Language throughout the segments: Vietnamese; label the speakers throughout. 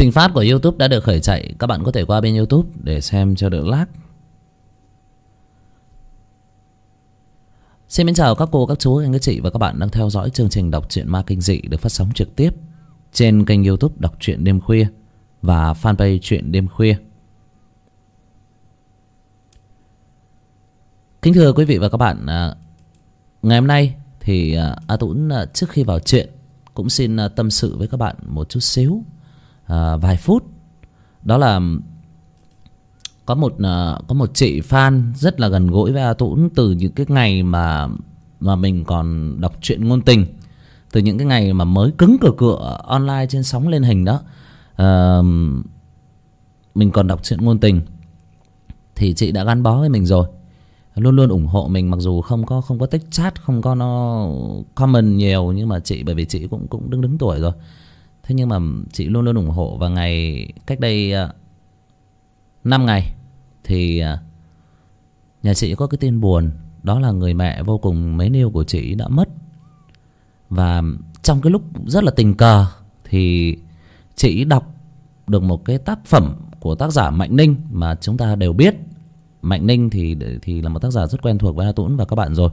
Speaker 1: Trình phát của YouTube đã được khởi chạy. Các bạn có thể qua bên YouTube để xem cho đỡ lag. Xin chào các cô, các chú, anh, các chị và các bạn đang theo dõi chương trình đọc truyện ma kinh dị được phát sóng trực tiếp trên kênh YouTube Đọc Truyện Đêm Khuya và fanpage Truyện Đêm Khuya. Kính thưa quý vị và các bạn, ngày hôm nay thì A Tũng trước khi vào chuyện cũng xin tâm sự với các bạn một chút xíu, vài phút. Đó là có một chị fan rất là gần gũi với A Tũng từ những cái ngày mà mình còn đọc truyện ngôn tình, từ những cái ngày mà mới cứng cựa online trên sóng lên hình đó. Mình còn đọc truyện ngôn tình thì chị đã gắn bó với mình rồi, luôn luôn ủng hộ mình, mặc dù không có tích chat, không có nó comment nhiều, nhưng mà chị, bởi vì chị cũng đứng tuổi rồi, thế nhưng mà chị luôn luôn ủng hộ. Và cách đây 5 ngày thì nhà chị có cái tin buồn, đó là người mẹ vô cùng mến yêu của chị đã mất. Và trong cái lúc rất là tình cờ thì chị đọc được một cái tác phẩm của tác giả Mạnh Ninh, mà chúng ta đều biết Mạnh Ninh thì là một tác giả rất quen thuộc với A Tũng và các bạn rồi.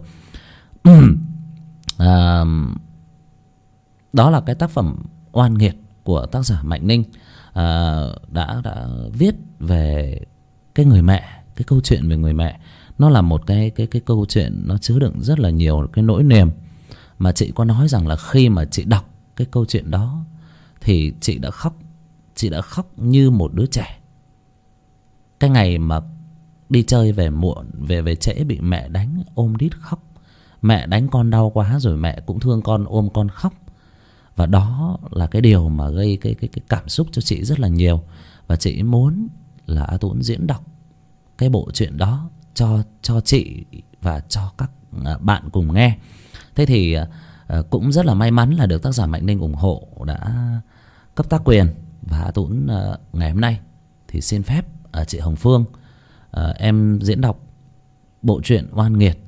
Speaker 1: Đó là cái tác phẩm Oan Nghiệt của tác giả Mạnh Ninh, đã viết về cái người mẹ, cái câu chuyện về người mẹ. Nó là một cái câu chuyện nó chứa đựng rất là nhiều cái nỗi niềm, mà chị có nói rằng là khi mà chị đọc cái câu chuyện đó thì chị đã khóc như một đứa trẻ. Cái ngày mà đi chơi về muộn, về trễ, bị mẹ đánh, ôm đít khóc. Mẹ đánh con đau quá rồi mẹ cũng thương con, ôm con khóc. Và đó là cái điều mà gây cái cảm xúc cho chị rất là nhiều. Và chị muốn là A Tũng diễn đọc cái bộ truyện đó cho chị và cho các bạn cùng nghe. Thế thì cũng rất là may mắn là được tác giả Mạnh Ninh ủng hộ, đã cấp tác quyền. Và A Tũng ngày hôm nay thì xin phép chị Hồng Phương, em diễn đọc bộ truyện Oan Nghiệt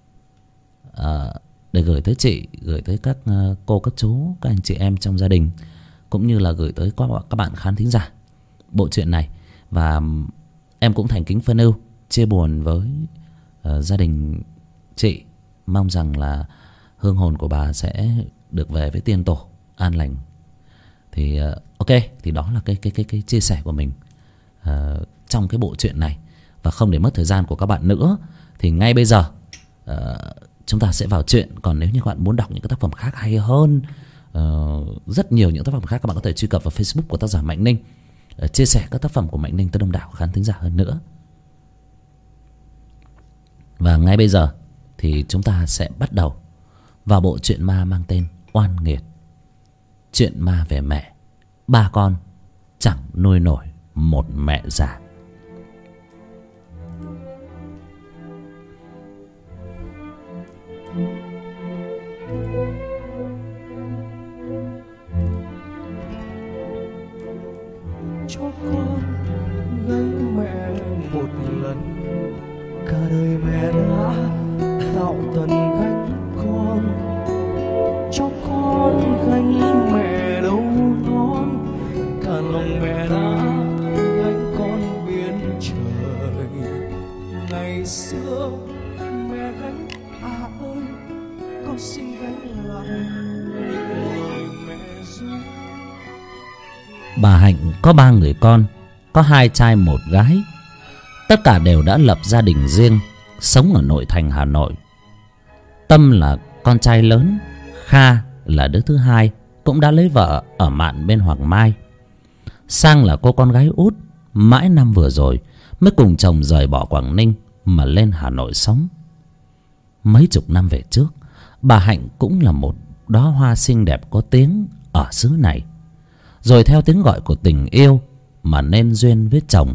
Speaker 1: để gửi tới chị, gửi tới các cô, các chú, các anh chị em trong gia đình, cũng như là gửi tới các bạn khán thính giả bộ truyện này. Và em cũng thành kính phân ưu chia buồn với gia đình chị, mong rằng là hương hồn của bà sẽ được về với tiên tổ an lành. Thì ok, thì đó là cái chia sẻ của mình trong cái bộ truyện này. Và không để mất thời gian của các bạn nữa thì ngay bây giờ chúng ta sẽ vào chuyện. Còn nếu như các bạn muốn đọc những cái tác phẩm khác hay hơn, rất nhiều những tác phẩm khác, các bạn có thể truy cập vào Facebook của tác giả Mạnh Ninh, chia sẻ các tác phẩm của Mạnh Ninh tới đông đảo khán thính giả hơn nữa. Và ngay bây giờ thì chúng ta sẽ bắt đầu vào bộ truyện ma mang tên Oan Nghiệt. Chuyện ma về mẹ, ba con chẳng nuôi nổi một mẹ già.
Speaker 2: Cho con gánh mẹ một lần, cả đời mẹ đã tạo tần gánh con. Cho con gánh mẹ đâu non, cả lòng mẹ đã gánh con biến trời. Ngày xưa mẹ gánh ơi, con xin gánh lại những lời mẹ ru.
Speaker 1: Bà Hạnh có 3 người con, có 2 trai 1 gái. Tất cả đều đã lập gia đình riêng, sống ở nội thành Hà Nội. Tâm là con trai lớn, Kha là đứa thứ hai, cũng đã lấy vợ ở mạn bên Hoàng Mai. Sang là cô con gái út, mãi năm vừa rồi mới cùng chồng rời bỏ Quảng Ninh mà lên Hà Nội sống. Mấy chục năm về trước, bà Hạnh cũng là một đóa hoa xinh đẹp có tiếng ở xứ này, rồi theo tiếng gọi của tình yêu mà nên duyên với chồng.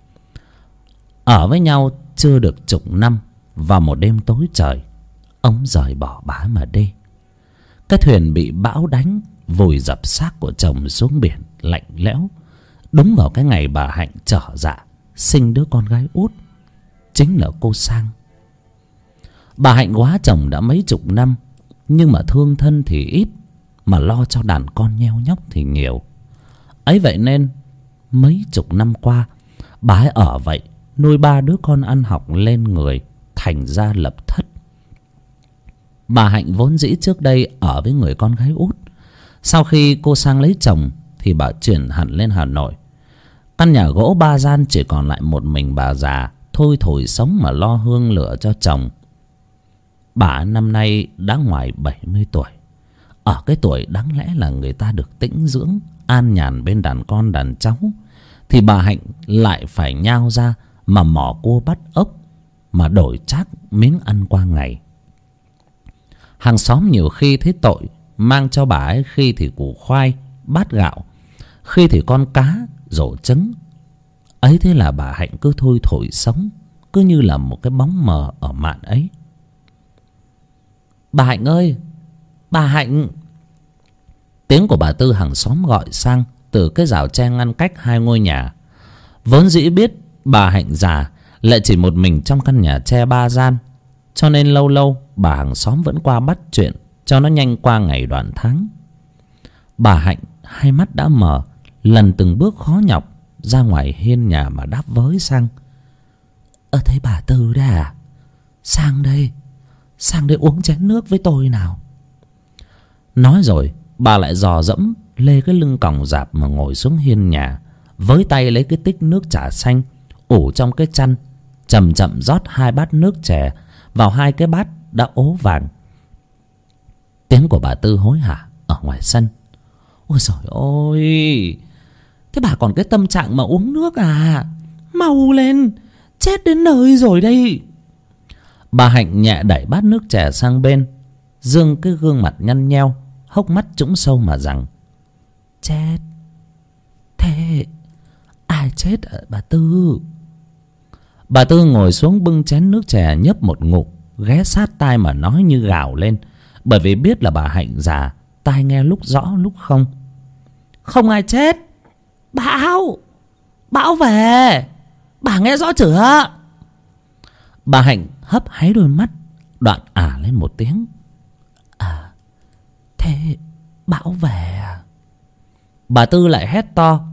Speaker 1: Ở với nhau chưa được chục năm, vào một đêm tối trời, ông rời bỏ bà mà đi. Cái thuyền bị bão đánh, vùi dập xác của chồng xuống biển lạnh lẽo, đúng vào cái ngày bà Hạnh trở dạ sinh đứa con gái út, chính là cô Sang. Bà Hạnh quá chồng đã mấy chục năm, nhưng mà thương thân thì ít, mà lo cho đàn con nheo nhóc thì nhiều. Ấy vậy nên mấy chục năm qua bà ấy ở vậy, nuôi 3 đứa con ăn học lên người, thành gia lập thất. Bà Hạnh vốn dĩ trước đây ở với người con gái út. Sau khi cô sang lấy chồng thì bà chuyển hẳn lên Hà Nội. Căn nhà gỗ 3 gian chỉ còn lại một mình bà già thôi thổi sống mà lo hương lửa cho chồng. Bà năm nay đã ngoài 70 tuổi. Ở cái tuổi đáng lẽ là người ta được tĩnh dưỡng, an nhàn bên đàn con đàn cháu, thì bà Hạnh lại phải nhao ra mà mò cua bắt ốc, mà đổi trác miếng ăn qua ngày. Hàng xóm nhiều khi thấy tội, mang cho bà ấy khi thì củ khoai, bát gạo, khi thì con cá, rổ trứng. Ấy thế là bà Hạnh cứ thôi thổi sống, cứ như là một cái bóng mờ ở mạn ấy. Bà Hạnh ơi, bà Hạnh! Tiếng của bà Tư hàng xóm gọi sang từ cái rào tre ngăn cách hai ngôi nhà. Vốn dĩ biết bà Hạnh già lại chỉ một mình trong căn nhà tre 3 gian, cho nên lâu lâu bà hàng xóm vẫn qua bắt chuyện cho nó nhanh qua ngày đoạn tháng. Bà Hạnh hai mắt đã mờ, lần từng bước khó nhọc ra ngoài hiên nhà mà đáp với sang. Thấy bà Tư đấy à? Sang đây uống chén nước với tôi nào. Nói rồi bà lại dò dẫm lê cái lưng còng rạp mà ngồi xuống hiên nhà, với tay lấy cái tích nước trà xanh ủ trong cái chăn, chậm chậm rót 2 bát nước chè vào 2 cái bát đã ố vàng. Tiếng của bà Tư hối hả ở ngoài sân. Ôi giời ơi, thế bà còn cái tâm trạng mà uống nước à? Mau lên, chết đến nơi rồi đây. Bà Hạnh nhẹ đẩy bát nước chè sang bên, dương cái gương mặt nhăn nheo, hốc mắt trũng sâu mà rằng: Chết? Thế ai chết ạ bà Tư? Bà Tư ngồi xuống bưng chén nước chè nhấp một ngụm, ghé sát tai mà nói như gào lên, bởi vì biết là bà Hạnh già, tai nghe lúc rõ lúc không. Không ai chết. Bão về. Bà nghe rõ chưa? Bà Hạnh hấp háy đôi mắt, đoạn lên một tiếng. À, thế bão về à? Bà Tư lại hét to.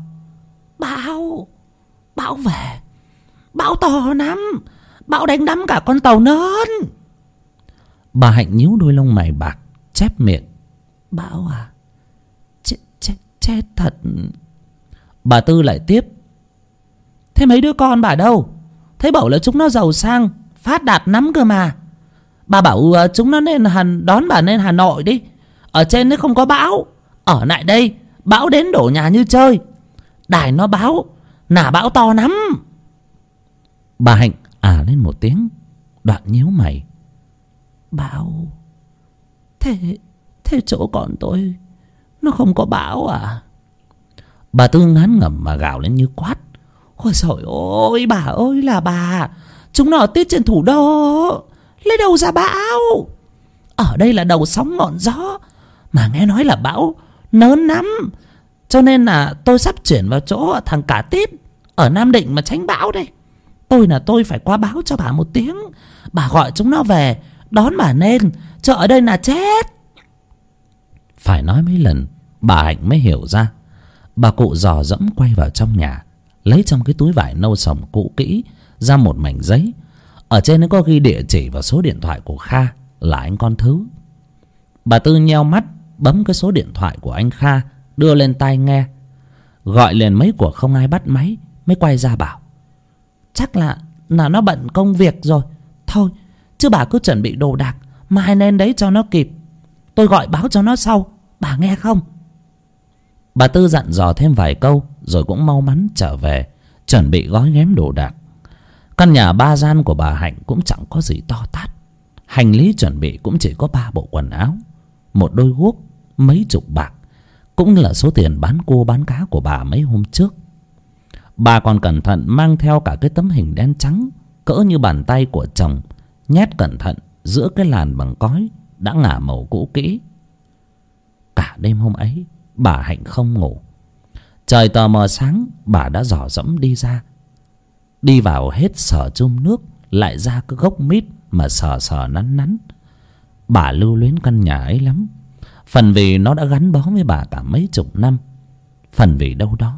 Speaker 1: Bão về. Bão to lắm. Bão đánh đắm cả con tàu lớn. Bà Hạnh nhíu đôi lông mày bạc, chép miệng. Bão à? Chết thật. Bà Tư lại tiếp. Thế mấy đứa con bà đâu? Thấy bảo là chúng nó giàu sang, phát đạt lắm cơ mà. Bà bảo chúng nó nên đón bà lên Hà Nội đi. Ở trên đấy không có bão. Ở lại đây bão đến đổ nhà như chơi. Đài nó báo là bão to lắm. Bà Hạnh lên một tiếng, đoạn nhíu mày. Bão? Thế chỗ con tôi nó không có bão à? Bà Tư ngán ngẩm mà gào lên như quát. Ôi trời ơi, bà ơi là bà, chúng nó ở tít trên thủ đô, lấy đâu ra bão? Ở đây là đầu sóng ngọn gió, mà nghe nói là bão lớn lắm. Cho nên là tôi sắp chuyển vào chỗ thằng Cả Tít ở Nam Định mà tránh bão đây. Tôi phải qua báo cho bà một tiếng, bà gọi chúng nó về đón bà lên, chứ ở đây là chết. Phải nói mấy lần bà Hạnh mới hiểu ra. Bà cụ dò dẫm quay vào trong nhà, lấy trong cái túi vải nâu sòng cũ kỹ ra một mảnh giấy. Ở trên nó có ghi địa chỉ và số điện thoại của Kha, là anh con Thứ. Bà Tư nheo mắt bấm cái số điện thoại của anh Kha, đưa lên tai nghe. Gọi liền mấy cuộc không ai bắt máy, mới quay ra bảo: Chắc là nó bận công việc rồi. Thôi chứ bà cứ chuẩn bị đồ đạc, mai lên đấy cho nó kịp. Tôi gọi báo cho nó sau, bà nghe không? Bà Tư dặn dò thêm vài câu rồi cũng mau mắn trở về, chuẩn bị gói ghém đồ đạc. Căn nhà 3 gian của bà Hạnh cũng chẳng có gì to tát. Hành lý chuẩn bị cũng chỉ có 3 bộ quần áo, một đôi guốc, mấy chục bạc, cũng là số tiền bán cua bán cá của bà mấy hôm trước. Bà còn cẩn thận mang theo cả cái tấm hình đen trắng cỡ như bàn tay của chồng, nhét cẩn thận giữa cái làn bằng cói đã ngả màu cũ kỹ. Cả đêm hôm ấy bà Hạnh không ngủ. Trời tờ mờ sáng bà đã dò dẫm đi ra, đi vào hết sờ chum nước, lại ra cái gốc mít mà sờ nắn. Bà lưu luyến căn nhà ấy lắm. Phần vì nó đã gắn bó với bà cả mấy chục năm, phần vì đâu đó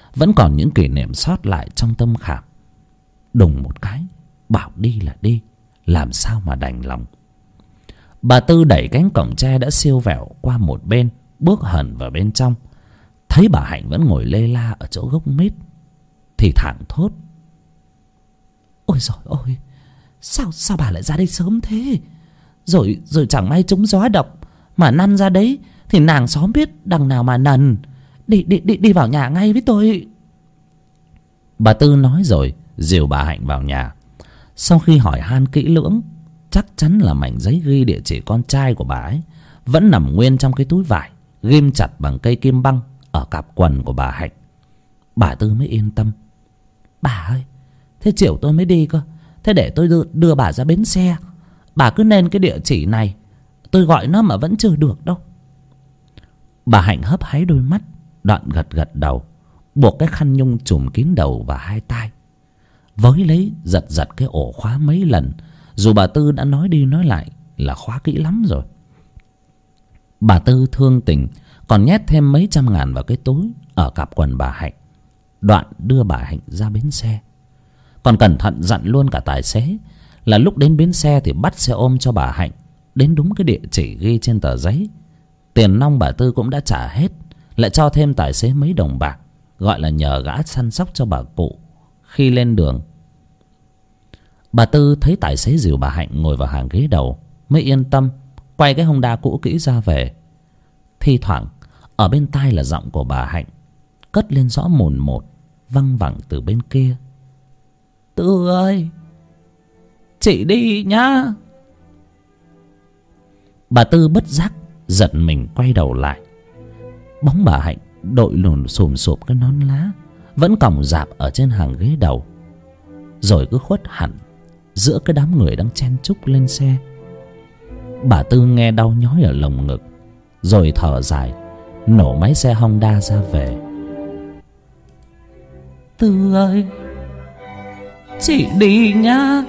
Speaker 1: vẫn còn những kỷ niệm sót lại trong tâm khảm. Đùng một cái, bảo đi là đi, làm sao mà đành lòng. Bà Tư đẩy cánh cổng tre đã siêu vẹo qua một bên, bước hẳn vào bên trong. Thấy bà Hạnh vẫn ngồi lê la ở chỗ gốc mít, thì thảng thốt: Ôi giời ơi, sao bà lại ra đây sớm thế? Rồi chẳng may trúng gió độc mà năn ra đấy thì nàng xóm biết đằng nào mà nần. Đi vào nhà ngay với tôi. Bà Tư nói rồi dìu bà Hạnh vào nhà. Sau khi hỏi han kỹ lưỡng, chắc chắn là mảnh giấy ghi địa chỉ con trai của bà ấy vẫn nằm nguyên trong cái túi vải ghim chặt bằng cây kim băng ở cặp quần của bà Hạnh. Bà Tư mới yên tâm. Bà ơi, thế chiều tôi mới đi cơ. Thế để tôi đưa bà ra bến xe. Bà cứ nên cái địa chỉ này, tôi gọi nó mà vẫn chưa được đâu. Bà Hạnh hấp háy đôi mắt, đoạn gật đầu, buộc cái khăn nhung trùm kín đầu và hai tai, với lấy giật cái ổ khóa mấy lần, dù bà Tư đã nói đi nói lại là khóa kỹ lắm rồi. Bà Tư thương tình còn nhét thêm mấy trăm ngàn vào cái túi ở cặp quần bà Hạnh, đoạn đưa bà Hạnh ra bến xe. Còn cẩn thận dặn luôn cả tài xế là lúc đến bến xe thì bắt xe ôm cho bà Hạnh đến đúng cái địa chỉ ghi trên tờ giấy. Tiền nong bà Tư cũng đã trả hết, lại cho thêm tài xế mấy đồng bạc, gọi là nhờ gã săn sóc cho bà cụ khi lên đường. Bà Tư thấy tài xế dìu bà Hạnh ngồi vào hàng ghế đầu mới yên tâm, quay cái Honda cũ kỹ ra về. Thi thoảng ở bên tai là giọng của bà Hạnh cất lên rõ mồn một, văng vẳng từ bên kia: Tư ơi, chị đi nhá. Bà Tư bất giác giật mình quay đầu lại. Bóng bà Hạnh đội lùn xùm xụp cái nón lá vẫn còng rạp ở trên hàng ghế đầu, rồi cứ khuất hẳn giữa cái đám người đang chen chúc lên xe. Bà Tư nghe đau nhói ở lồng ngực, rồi thở dài nổ máy xe Honda ra về. Tư ơi, chị đi nhá.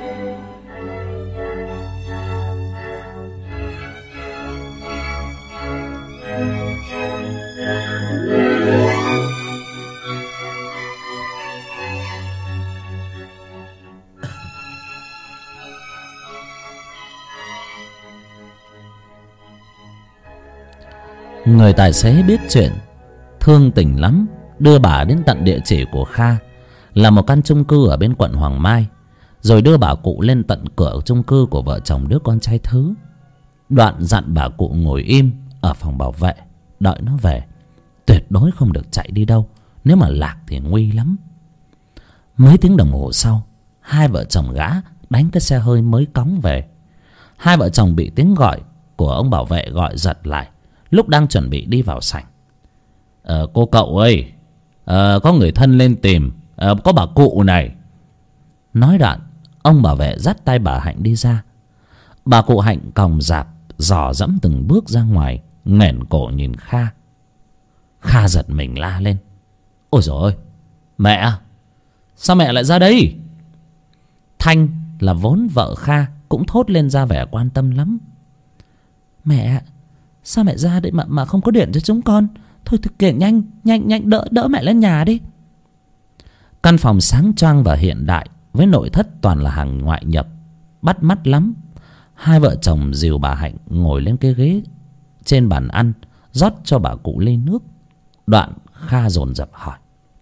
Speaker 1: Người tài xế biết chuyện, thương tình lắm, đưa bà đến tận địa chỉ của Kha, là một căn chung cư ở bên quận Hoàng Mai, rồi đưa bà cụ lên tận cửa chung cư của vợ chồng đứa con trai thứ. Đoạn dặn bà cụ ngồi im ở phòng bảo vệ đợi nó về, tuyệt đối không được chạy đi đâu, nếu mà lạc thì nguy lắm. Mấy tiếng đồng hồ sau, hai vợ chồng gã đánh cái xe hơi mới cóng về. Hai vợ chồng bị tiếng gọi của ông bảo vệ gọi giật lại lúc đang chuẩn bị đi vào sảnh. Cô cậu ơi, có người thân lên tìm, có bà cụ này. Nói đoạn, ông bảo vệ dắt tay bà Hạnh đi ra. Bà cụ Hạnh còng rạp dò dẫm từng bước ra ngoài, nghển cổ nhìn Kha. Kha giật mình la lên: Ôi dồi ôi, mẹ, sao mẹ lại ra đây? Thanh là vốn vợ Kha cũng thốt lên ra vẻ quan tâm lắm: Mẹ, sao mẹ ra đấy mà không có điện cho chúng con? Thôi thực hiện nhanh đỡ mẹ lên nhà đi. Căn phòng sáng choang và hiện đại với nội thất toàn là hàng ngoại nhập, bắt mắt lắm. Hai vợ chồng dìu bà Hạnh ngồi lên cái ghế trên bàn ăn, rót cho bà cụ ly nước. Đoạn Kha dồn dập hỏi: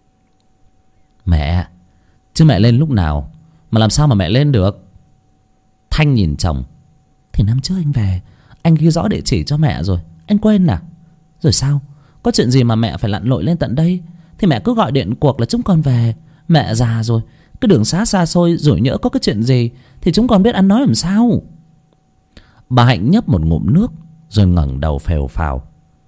Speaker 1: Mẹ, chứ mẹ lên lúc nào mà làm sao mà mẹ lên được? Thanh nhìn chồng: Thì năm trước anh về, anh ghi rõ địa chỉ cho mẹ rồi, anh quên à? Rồi sao? Có chuyện gì mà mẹ phải lặn lội lên tận đây? Thì mẹ cứ gọi điện cuộc là chúng con về. Mẹ già rồi, cái đường xa xôi, rồi nhỡ có cái chuyện gì thì chúng con biết ăn nói làm sao. Bà Hạnh nhấp một ngụm nước rồi ngẩng đầu phèo phào: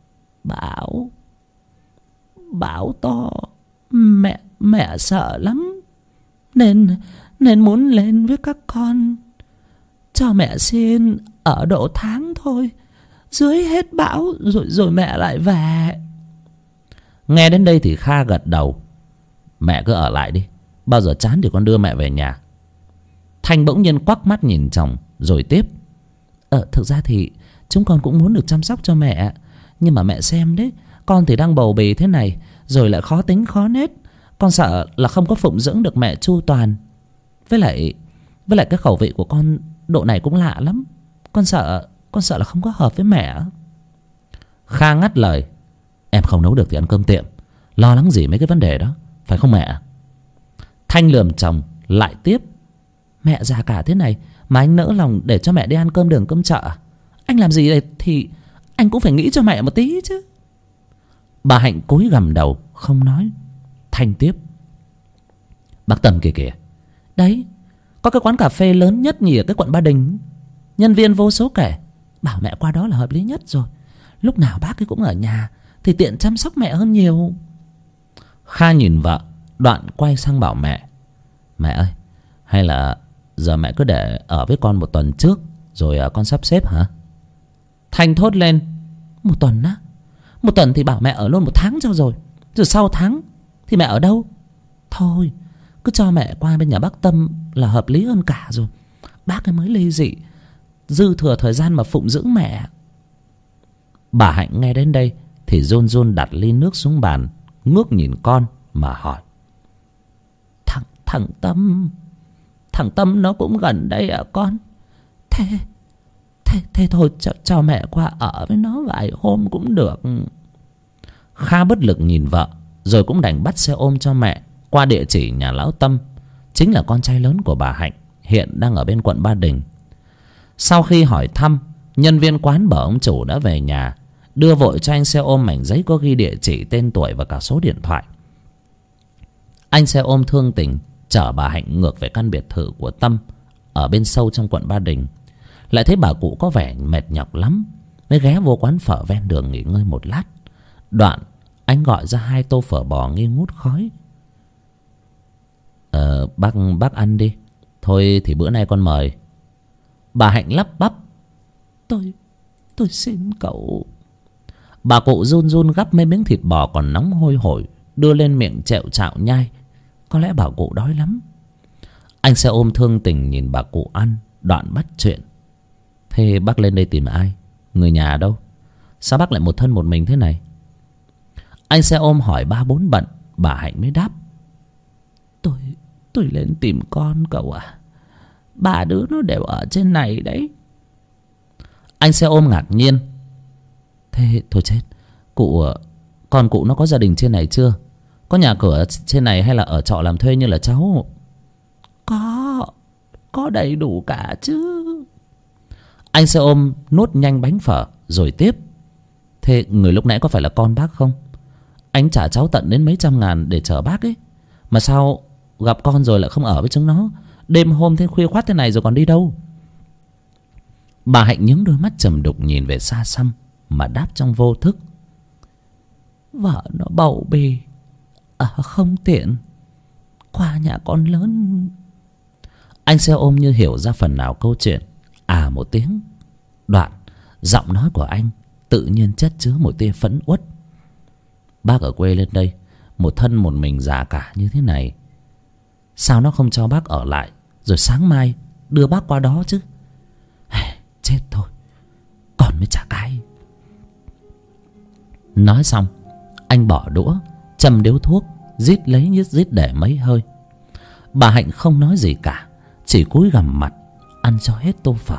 Speaker 1: Bão to, mẹ sợ lắm, nên muốn lên với các con. Cho mẹ xin ở độ tháng thôi, dưới hết bão rồi mẹ lại về. Nghe đến đây thì Kha gật đầu: Mẹ cứ ở lại đi, bao giờ chán thì con đưa mẹ về nhà. Thanh bỗng nhiên quắc mắt nhìn chồng rồi tiếp: Thực ra thì chúng con cũng muốn được chăm sóc cho mẹ, nhưng mà mẹ xem đấy, con thì đang bầu bì thế này, rồi lại khó tính khó nết, Con sợ là không có phụng dưỡng được mẹ chu toàn. Với lại cái khẩu vị của con độ này cũng lạ lắm. Con sợ là không có hợp với mẹ. Kha ngắt lời. Em không nấu được thì ăn cơm tiệm. Lo lắng gì mấy cái vấn đề đó, phải không mẹ? Thanh lườm chồng lại tiếp. Mẹ già cả thế này mà anh nỡ lòng để cho mẹ đi ăn cơm đường cơm chợ? Anh làm gì đây thì anh cũng phải nghĩ cho mẹ một tí chứ. Bà Hạnh cúi gằm đầu không nói. Thanh tiếp. Bác Tâm kìa kìa. Đấy, có cái quán cà phê lớn nhất nhì ở cái quận Ba Đình. Nhân viên vô số kể. Bảo mẹ qua đó là hợp lý nhất rồi. Lúc nào bác ấy cũng ở nhà thì tiện chăm sóc mẹ hơn nhiều. Kha nhìn vợ, đoạn quay sang bảo mẹ. Mẹ ơi, hay là giờ mẹ cứ để ở với con một tuần trước, rồi con sắp xếp hả? Thanh thốt lên. Một tuần á? Một tuần thì bảo mẹ ở luôn một tháng cho rồi. Rồi sau tháng thì mẹ ở đâu? Thôi, cứ cho mẹ qua bên nhà bác Tâm là hợp lý hơn cả rồi. Bác ấy mới ly dị, dư thừa thời gian mà phụng dưỡng mẹ. Bà Hạnh nghe đến đây thì run run đặt ly nước xuống bàn, ngước nhìn con mà hỏi. Thằng Tâm nó cũng gần đây à con? Thế thôi cho mẹ qua ở với nó vài hôm cũng được. Kha bất lực nhìn vợ, rồi cũng đành bắt xe ôm cho mẹ qua địa chỉ nhà lão Tâm, chính là con trai lớn của bà Hạnh, hiện đang ở bên quận Ba Đình. Sau khi hỏi thăm, nhân viên quán bảo ông chủ đã về nhà, đưa vội cho anh xe ôm mảnh giấy có ghi địa chỉ, tên tuổi và cả số điện thoại. Anh xe ôm thương tình chở bà Hạnh ngược về căn biệt thự của Tâm ở bên sâu trong quận Ba Đình. Lại thấy bà cụ có vẻ mệt nhọc lắm, mới ghé vô quán phở ven đường nghỉ ngơi một lát. Đoạn anh gọi ra 2 tô phở bò nghi ngút khói. Bác ăn đi. Thôi thì bữa nay con mời. Bà Hạnh lắp bắp. Tôi xin cậu. Bà cụ run run gắp mấy miếng thịt bò còn nóng hôi hổi, đưa lên miệng chẹo chạo nhai. Có lẽ bà cụ đói lắm. Anh xe ôm thương tình nhìn bà cụ ăn, đoạn bắt chuyện. Thế bác lên đây tìm ai? Người nhà đâu? Sao bác lại một thân một mình thế này? Anh xe ôm hỏi 3-4 bận, bà Hạnh mới đáp. Tôi lên tìm con cậu à. 3 đứa nó đều ở trên này đấy. Anh xe ôm ngạc nhiên. Thế thôi chết. Con cụ nó có gia đình trên này chưa? Có nhà cửa trên này hay là ở trọ làm thuê như là cháu? Có đầy đủ cả chứ. Anh xe ôm nuốt nhanh bánh phở rồi tiếp. Thế người lúc nãy có phải là con bác không? Anh trả cháu tận đến mấy trăm ngàn để chở bác ấy. Mà sao gặp con rồi lại không ở với chúng nó? Đêm hôm thế khuya khoắt thế này rồi còn đi đâu? Bà Hạnh nhướng đôi mắt trầm đục nhìn về xa xăm mà đáp trong vô thức. Vợ nó bầu bì, không tiện, qua nhà con lớn. Anh xe ôm như hiểu ra phần nào câu chuyện, một tiếng. Đoạn giọng nói của anh tự nhiên chất chứa một tia phẫn uất. Bác ở quê lên đây, một thân một mình già cả như thế này, sao nó không cho bác ở lại, rồi sáng mai đưa bác qua đó chứ? Chết thôi, còn mới chả cái. Nói xong, anh bỏ đũa, châm điếu thuốc, rít lấy rít để mấy hơi. Bà Hạnh không nói gì cả, chỉ cúi gằm mặt ăn cho hết tô phở.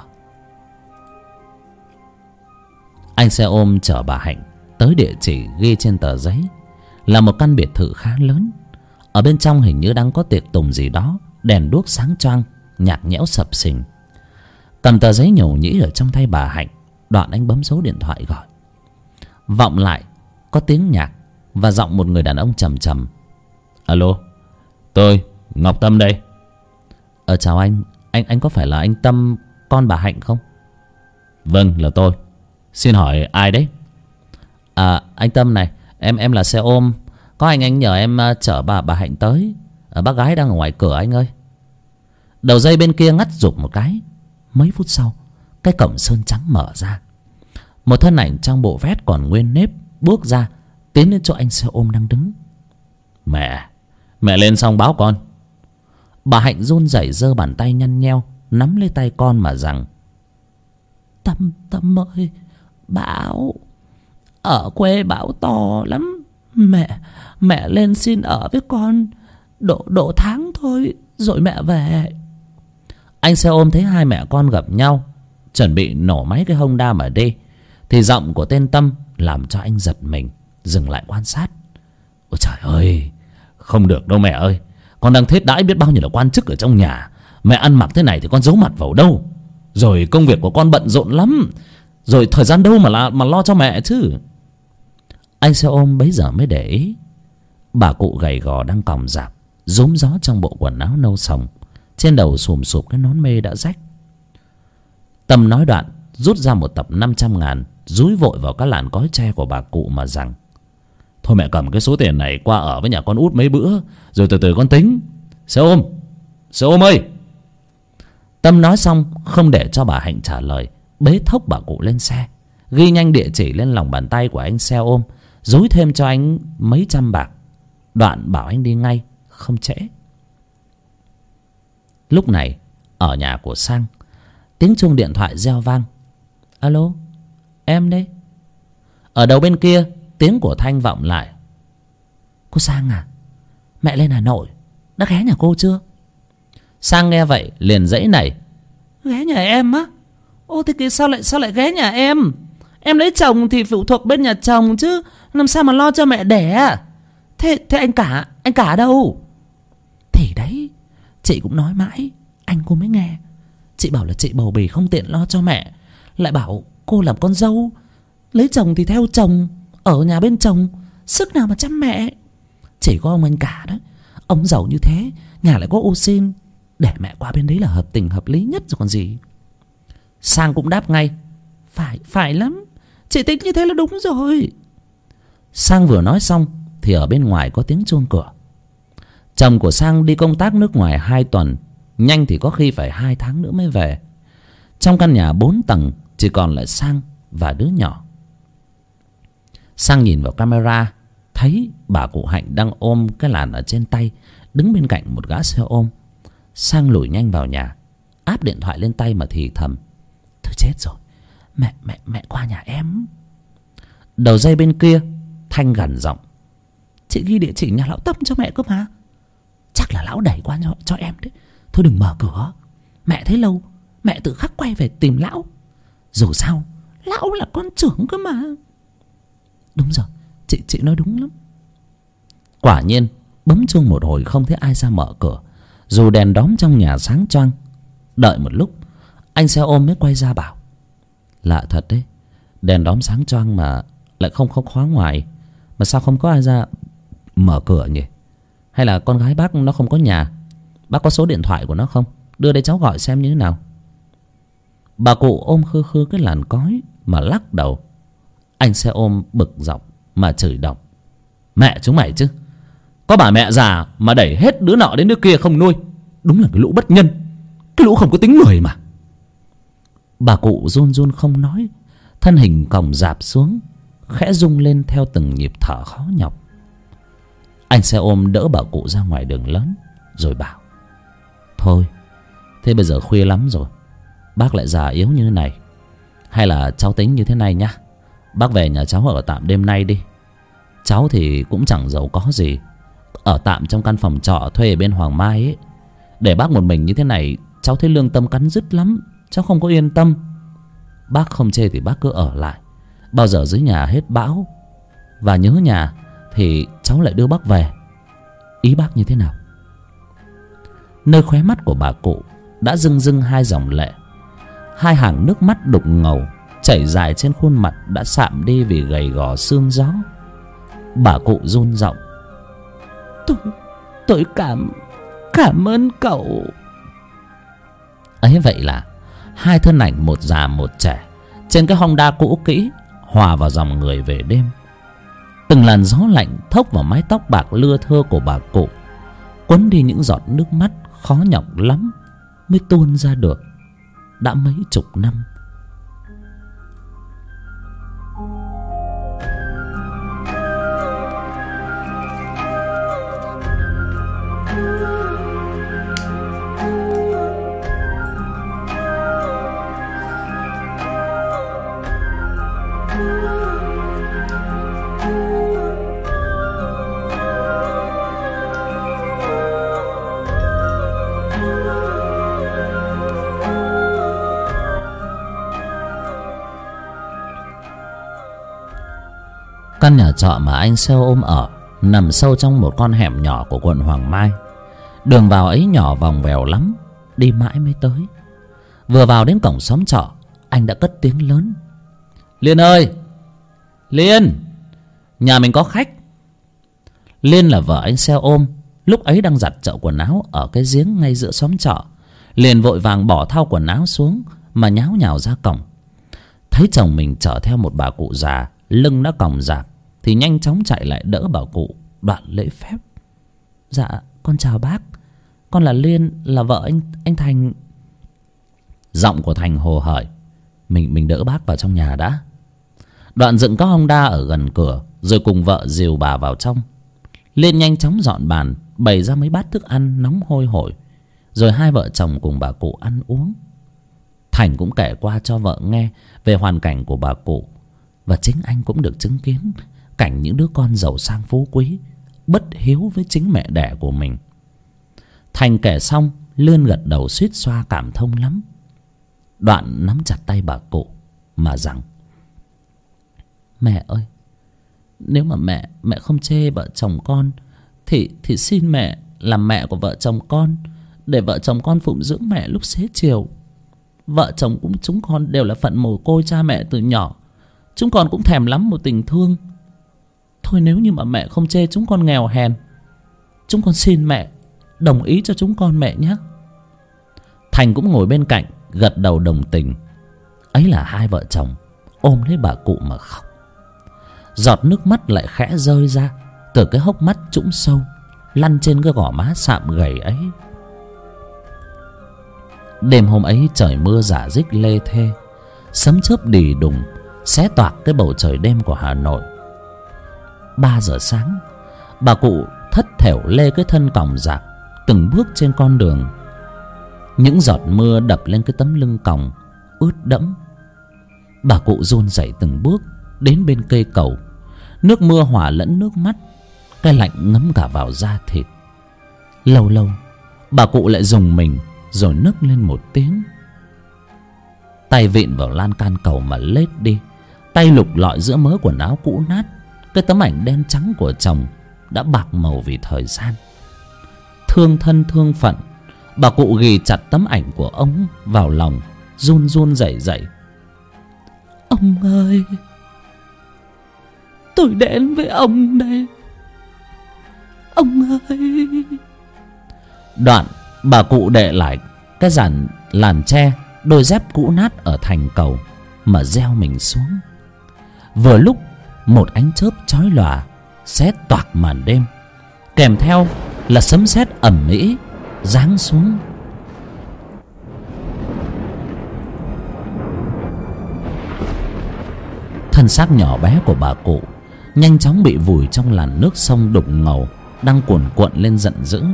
Speaker 1: Anh xe ôm chở bà Hạnh tới địa chỉ ghi trên tờ giấy, là một căn biệt thự khá lớn. Ở bên trong hình như đang có tiệc tùng gì đó, đèn đuốc sáng choang, nhạc nhẽo sập sình. Cầm tờ giấy nhầu nhĩ ở trong tay bà Hạnh, đoạn anh bấm số điện thoại gọi. Vọng lại có tiếng nhạc và giọng một người đàn ông trầm trầm. Alo, tôi Ngọc Tâm đây. Chào anh có phải là anh Tâm, con bà Hạnh không? Vâng, là tôi. Xin hỏi ai đấy? Anh Tâm này, em là xe ôm. Có anh nhờ em chở bà Hạnh tới. Bác gái đang ở ngoài cửa anh ơi. Đầu dây bên kia ngắt giục một cái. Mấy phút sau, cái cổng sơn trắng mở ra. Một thân ảnh trong bộ vest còn nguyên nếp bước ra, tiến đến chỗ anh xe ôm đang đứng. Mẹ lên xong báo con. Bà Hạnh run rẩy giơ bàn tay nhăn nheo nắm lấy tay con mà rằng: Tâm ơi, bão ở quê bão to lắm, Mẹ lên xin ở với con độ tháng thôi rồi mẹ về. Anh xe ôm thấy hai mẹ con gặp nhau, chuẩn bị nổ máy cái Honda mà đi, thì giọng của tên Tâm làm cho anh giật mình, dừng lại quan sát. Ôi trời ơi, không được đâu mẹ ơi. Con đang thết đãi biết bao nhiêu là quan chức ở trong nhà. Mẹ ăn mặc thế này thì con giấu mặt vào đâu? Rồi công việc của con bận rộn lắm, rồi thời gian đâu mà lo cho mẹ chứ. Anh xe ôm bấy giờ mới để ý bà cụ gầy gò đang còng rạp, rúm gió trong bộ quần áo nâu sòng, trên đầu xùm xụp cái nón mê đã rách. Tâm nói đoạn rút ra một tập 500.000 dúi vội vào cái làn cói tre của bà cụ mà rằng: thôi mẹ cầm cái số tiền này qua ở với nhà con út mấy bữa, rồi từ từ con tính. Xe ôm ơi. Tâm nói xong không để cho bà Hạnh trả lời, bế thốc bà cụ lên xe, ghi nhanh địa chỉ lên lòng bàn tay của anh xe ôm, dúi thêm cho anh mấy trăm bạc, đoạn bảo anh đi ngay, không trễ. Lúc này ở nhà của Sang, tiếng chuông điện thoại reo vang. Alo, em đây. Ở đầu bên kia tiếng của Thanh vọng lại. Cô Sang à, mẹ lên Hà Nội, đã ghé nhà cô chưa? Sang nghe vậy liền dãy nảy. Ghé nhà em á? Ô thế kia sao lại ghé nhà em? Em lấy chồng thì phụ thuộc bên nhà chồng chứ, làm sao mà lo cho mẹ đẻ? Thế anh cả đâu? Thì đấy, chị cũng nói mãi anh cô mới nghe. Chị bảo là chị bầu bì không tiện lo cho mẹ, lại bảo cô làm con dâu, lấy chồng thì theo chồng, ở nhà bên chồng, sức nào mà chăm mẹ. Chỉ có ông anh cả đó, ông giàu như thế, nhà lại có ô xin, để mẹ qua bên đấy là hợp tình hợp lý nhất rồi còn gì. Sang cũng đáp ngay. Phải lắm, chị tính như thế là đúng rồi. Sang vừa nói xong thì ở bên ngoài có tiếng chuông cửa. Chồng của Sang đi công tác nước ngoài 2 tuần, nhanh thì có khi phải 2 tháng nữa mới về. Trong căn nhà 4 tầng chỉ còn lại Sang và đứa nhỏ. Sang nhìn vào camera, thấy bà cụ Hạnh đang ôm cái làn ở trên tay, đứng bên cạnh một gã xe ôm. Sang lùi nhanh vào nhà, áp điện thoại lên tay mà thì thầm. Thôi chết rồi, mẹ qua nhà em. Đầu dây bên kia Thanh gằn giọng. Chị ghi địa chỉ nhà lão Tâm cho mẹ cơ mà. Chắc là lão đẩy qua cho em đấy. Thôi đừng mở cửa, mẹ thấy lâu mẹ tự khắc quay về tìm lão. Dù sao lão là con trưởng cơ mà. Đúng rồi, chị nói đúng lắm. Quả nhiên bấm chuông một hồi không thấy ai ra mở cửa, dù đèn đóm trong nhà sáng choang. Đợi một lúc, anh xe ôm mới quay ra bảo. Lạ thật đấy, đèn đóm sáng choang mà lại không khóa ngoài, mà sao không có ai ra mở cửa nhỉ? Hay là con gái bác nó không có nhà? Bác có số điện thoại của nó không? Đưa đây cháu gọi xem như thế nào. Bà cụ ôm khư cái làn cói mà lắc đầu. Anh xe ôm bực dọc mà chửi độc. Mẹ chúng mày chứ, có bà mẹ già mà đẩy hết đứa nọ đến đứa kia không nuôi. Đúng là cái lũ bất nhân, cái lũ không có tính người mà. Bà cụ run không nói, thân hình còng rạp xuống, khẽ rung lên theo từng nhịp thở khó nhọc. Anh xe ôm đỡ bà cụ ra ngoài đường lớn, rồi bảo. Thôi, thế bây giờ khuya lắm rồi, bác lại già yếu như thế này. Hay là cháu tính như thế này nhá, bác về nhà cháu ở tạm đêm nay đi. Cháu thì cũng chẳng giàu có gì, ở tạm trong căn phòng trọ thuê ở bên Hoàng Mai ấy. Để bác một mình như thế này, cháu thấy lương tâm cắn rứt lắm, cháu không có yên tâm. Bác không chê thì bác cứ ở lại, bao giờ dưới nhà hết bão và nhớ nhà thì cháu lại đưa bác về. Ý bác như thế nào? Nơi khóe mắt của bà cụ đã rưng 2 dòng lệ. 2 hàng nước mắt đục ngầu chảy dài trên khuôn mặt đã sạm đi vì gầy gò sương gió. Bà cụ run giọng. Tôi cảm ơn cậu. Ấy vậy là 2 thân ảnh, một già một trẻ, trên cái Honda cũ kỹ hòa vào dòng người về đêm. Từng làn gió lạnh thốc vào mái tóc bạc lưa thưa của bà cụ, quấn đi những giọt nước mắt khó nhọc lắm mới tuôn ra được. Đã mấy chục năm. Căn nhà trọ mà anh xe ôm ở nằm sâu trong một con hẻm nhỏ của quận Hoàng Mai. Đường vào ấy nhỏ vòng vèo lắm, đi mãi mới tới. Vừa vào đến cổng xóm trọ, anh đã cất tiếng lớn: Liên ơi! Liên! Nhà mình có khách. Liên là vợ anh xe ôm, lúc ấy đang giặt chậu quần áo ở cái giếng ngay giữa xóm trọ. Liền vội vàng bỏ thau quần áo xuống mà nháo nhào ra cổng. Thấy chồng mình chở theo một bà cụ già, lưng đã còng rạp, thì nhanh chóng chạy lại đỡ bà cụ, đoạn lễ phép: Dạ con chào bác, con là Liên, là vợ anh Thành. Giọng của Thành hồ hởi: Mình đỡ bác vào trong nhà đã. Đoạn dựng các hông đa ở gần cửa, rồi cùng vợ dìu bà vào trong. Liên nhanh chóng dọn bàn, bày ra mấy bát thức ăn nóng hôi hổi, rồi hai vợ chồng cùng bà cụ ăn uống. Thành cũng kể qua cho vợ nghe về hoàn cảnh của bà cụ, và chính anh cũng được chứng kiến cảnh những đứa con giàu sang phú quý bất hiếu với chính mẹ đẻ của mình. Thành kể xong, Liên gật đầu suýt xoa cảm thông lắm. Đoạn nắm chặt tay bà cụ mà rằng: Mẹ ơi, nếu mà mẹ không chê vợ chồng con thì xin mẹ làm mẹ của vợ chồng con, để vợ chồng con phụng dưỡng mẹ lúc xế chiều. Vợ chồng chúng con đều là phận mồ côi cha mẹ từ nhỏ, chúng con cũng thèm lắm một tình thương. Thôi nếu như mà mẹ không chê chúng con nghèo hèn, chúng con xin mẹ đồng ý cho chúng con mẹ nhé. Thành cũng ngồi bên cạnh gật đầu đồng tình. Ấy là hai vợ chồng ôm lấy bà cụ mà khóc. Giọt nước mắt lại khẽ rơi ra từ cái hốc mắt trũng sâu, lăn trên cái gò má sạm gầy ấy. Đêm hôm ấy trời mưa rả rích lê thê, sấm chớp đì đùng xé toạc cái bầu trời đêm của Hà Nội. 3 giờ sáng, bà cụ thất thểu lê cái thân còng rạp từng bước trên con đường. Những giọt mưa đập lên cái tấm lưng còng ướt đẫm. Bà cụ run rẩy từng bước đến bên cây cầu. Nước mưa hòa lẫn nước mắt, cái lạnh ngấm cả vào da thịt. Lâu lâu bà cụ lại rùng mình, rồi nức lên một tiếng. Tay vịn vào lan can cầu mà lết đi. Tay lục lọi giữa mớ quần áo cũ nát. Cái tấm ảnh đen trắng của chồng đã bạc màu vì thời gian. Thương thân thương phận, bà cụ ghì chặt tấm ảnh của ông vào lòng, run run rẩy rẩy: Ông ơi, tôi đến với ông đây, ông ơi. Đoạn bà cụ để lại cái làn tre, đôi dép cũ nát ở thành cầu mà gieo mình xuống. Vừa lúc một ánh chớp chói lòa xé toạc màn đêm, kèm theo là sấm sét ầm ĩ giáng xuống. Thân xác nhỏ bé của bà cụ nhanh chóng bị vùi trong làn nước sông đục ngầu đang cuồn cuộn lên giận dữ.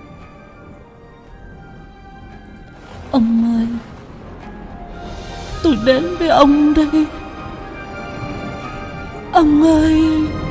Speaker 1: Ông ơi, tôi đến với ông đây, ông ơi.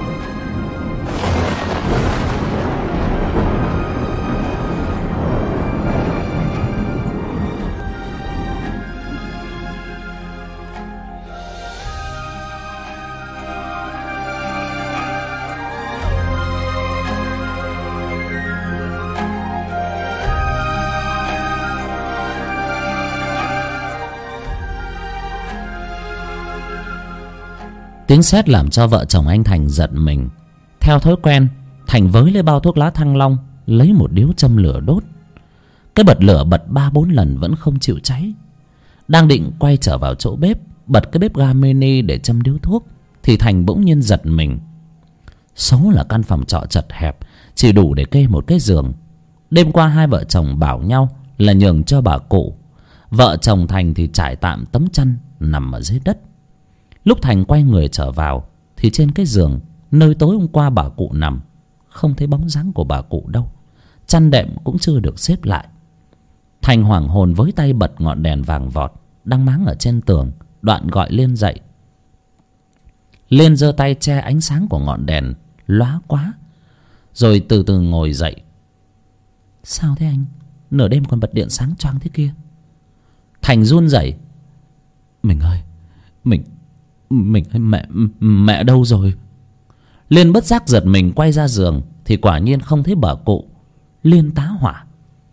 Speaker 1: Tiếng sét làm cho vợ chồng anh Thành giật mình. Theo thói quen, Thành với lấy bao thuốc lá Thăng Long, lấy một điếu châm lửa đốt. Cái bật lửa bật 3-4 lần vẫn không chịu cháy. Đang định quay trở vào chỗ bếp, bật cái bếp ga mini để châm điếu thuốc, thì Thành bỗng nhiên giật mình. Số là căn phòng trọ chật hẹp, chỉ đủ để kê một cái giường. Đêm qua hai vợ chồng bảo nhau là nhường cho bà cụ. Vợ chồng Thành thì trải tạm tấm chăn nằm ở dưới đất. Lúc Thành quay người trở vào thì trên cái giường nơi tối hôm qua bà cụ nằm, không thấy bóng dáng của bà cụ đâu. Chăn đệm cũng chưa được xếp lại. Thành hoảng hồn với tay bật ngọn đèn vàng vọt đang máng ở trên tường, đoạn gọi Liên dậy. Liên giơ tay che ánh sáng của ngọn đèn lóa quá, rồi từ từ ngồi dậy. Sao thế anh? Nửa đêm còn bật điện sáng choang thế kia. Thành run rẩy: Mình ơi, mình mẹ đâu rồi? Liên bất giác giật mình quay ra giường thì quả nhiên không thấy bà cụ. Liên tá hỏa: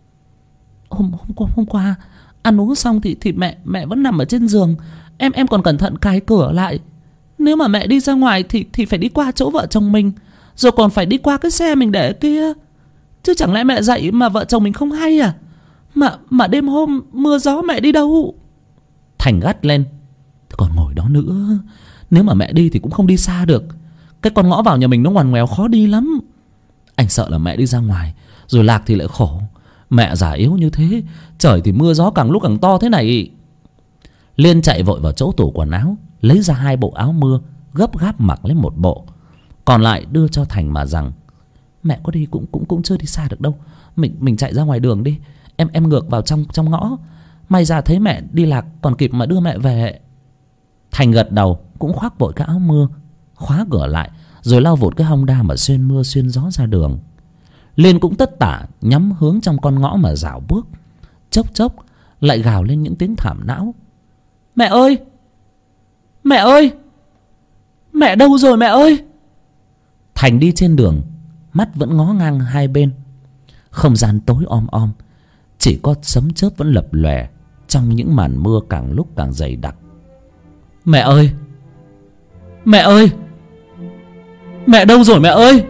Speaker 1: Hôm qua ăn uống xong thì mẹ vẫn nằm ở trên giường. Em còn cẩn thận cài cửa lại. Nếu mà mẹ đi ra ngoài thì phải đi qua chỗ vợ chồng mình, rồi còn phải đi qua cái xe mình để kia. Chứ chẳng lẽ mẹ dậy mà vợ chồng mình không hay à? Mà đêm hôm mưa gió mẹ đi đâu? Thành gắt lên: Còn ngồi đó nữa, nếu mà mẹ đi thì cũng không đi xa được. Cái con ngõ vào nhà mình nó ngoằn ngoèo khó đi lắm. Anh sợ là mẹ đi ra ngoài rồi lạc thì lại khổ. Mẹ già yếu như thế, trời thì mưa gió càng lúc càng to thế này. Liên chạy vội vào chỗ tủ quần áo, lấy ra 2 bộ áo mưa, gấp gáp mặc lấy một bộ, còn lại đưa cho Thành mà rằng: Mẹ có đi cũng chưa đi xa được đâu. Mình chạy ra ngoài đường đi. Em ngược vào trong ngõ. May ra thấy mẹ đi lạc còn kịp mà đưa mẹ về. Thành gật đầu, cũng khoác vội cái áo mưa, khóa cửa lại, rồi lao vụt cái Honda mà xuyên mưa xuyên gió ra đường. Liên cũng tất tả nhắm hướng trong con ngõ mà dạo bước. Chốc chốc lại gào lên những tiếng thảm não: Mẹ ơi! Mẹ ơi! Mẹ đâu rồi mẹ ơi! Thành đi trên đường, mắt vẫn ngó ngang hai bên. Không gian tối om om, chỉ có sấm chớp vẫn lập lòe trong những màn mưa càng lúc càng dày đặc. Mẹ ơi! Mẹ ơi! Mẹ đâu rồi mẹ ơi!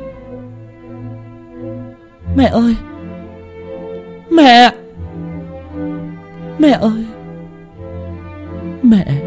Speaker 1: Mẹ ơi! Mẹ! Mẹ ơi! Mẹ!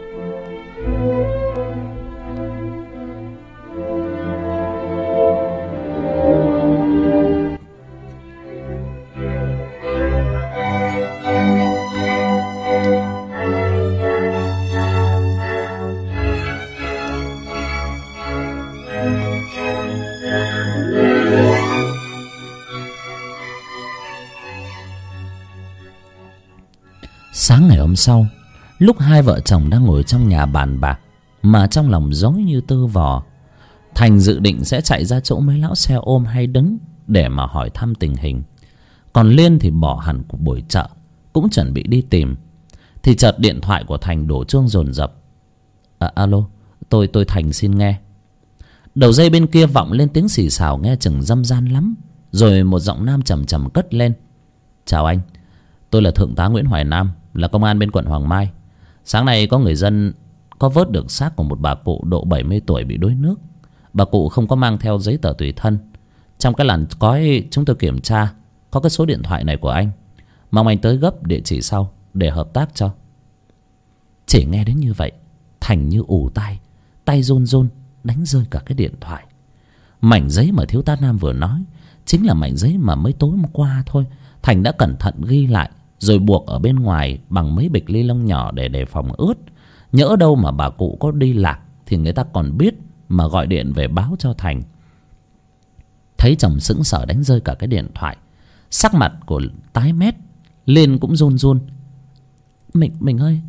Speaker 1: Sáng ngày hôm sau, lúc hai vợ chồng đang ngồi trong nhà bàn bạc mà trong lòng rối như tơ vò, Thành dự định sẽ chạy ra chỗ mấy lão xe ôm hay đứng để mà hỏi thăm tình hình. Còn Liên thì bỏ hẳn cuộc buổi chợ, cũng chuẩn bị đi tìm. Thì chợt điện thoại của Thành đổ chuông dồn dập. Alo, tôi Thành xin nghe. Đầu dây bên kia vọng lên tiếng xì xào nghe chừng dâm gian lắm. Rồi một giọng nam trầm trầm cất lên: Chào anh, tôi là Thượng tá Nguyễn Hoài Nam, là công an bên quận Hoàng Mai. Sáng nay có người dân có vớt được xác của một bà cụ độ 70 tuổi bị đuối nước. Bà cụ không có mang theo giấy tờ tùy thân. Trong cái làn cói chúng tôi kiểm tra có cái số điện thoại này của anh. Mong anh tới gấp địa chỉ sau để hợp tác cho. Chỉ nghe đến như vậy, Thành như ù tai, tay run run đánh rơi cả cái điện thoại. Mảnh giấy mà thiếu tá Nam vừa nói chính là mảnh giấy mà mới tối hôm qua thôi Thành đã cẩn thận ghi lại, rồi buộc ở bên ngoài bằng mấy bịch ni lông nhỏ để đề phòng ướt. Nhỡ đâu mà bà cụ có đi lạc thì người ta còn biết mà gọi điện về báo cho Thành. Thấy chồng sững sờ đánh rơi cả cái điện thoại, sắc mặt của tái mét, Liên cũng run run. Mình ơi,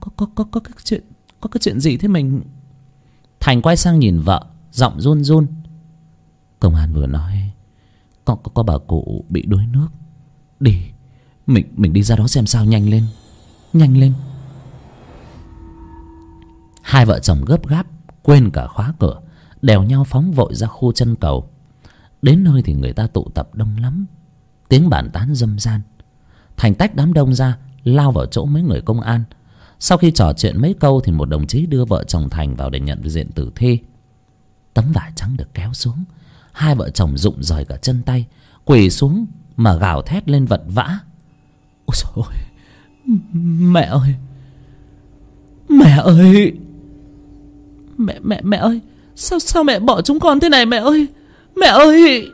Speaker 1: có cái chuyện gì thế mình? Thành quay sang nhìn vợ, giọng run run. Công an vừa nói có bà cụ bị đuối nước. Đi, mình đi ra đó xem sao, nhanh lên, nhanh lên. Hai vợ chồng gấp gáp quên cả khóa cửa, đèo nhau phóng vội ra khu chân cầu. Đến nơi thì người ta tụ tập đông lắm, tiếng bàn tán râm ran. Thành tách đám đông ra, lao vào chỗ mấy người công an. Sau khi trò chuyện mấy câu thì một đồng chí đưa vợ chồng Thành vào để nhận diện tử thi. Tấm vải trắng được kéo xuống, hai vợ chồng rụng rời cả chân tay, quỳ xuống mà gào thét lên vật vã. Ôi trời ơi, mẹ ơi, mẹ ơi, mẹ ơi, sao mẹ bỏ chúng con thế này mẹ ơi, mẹ ơi.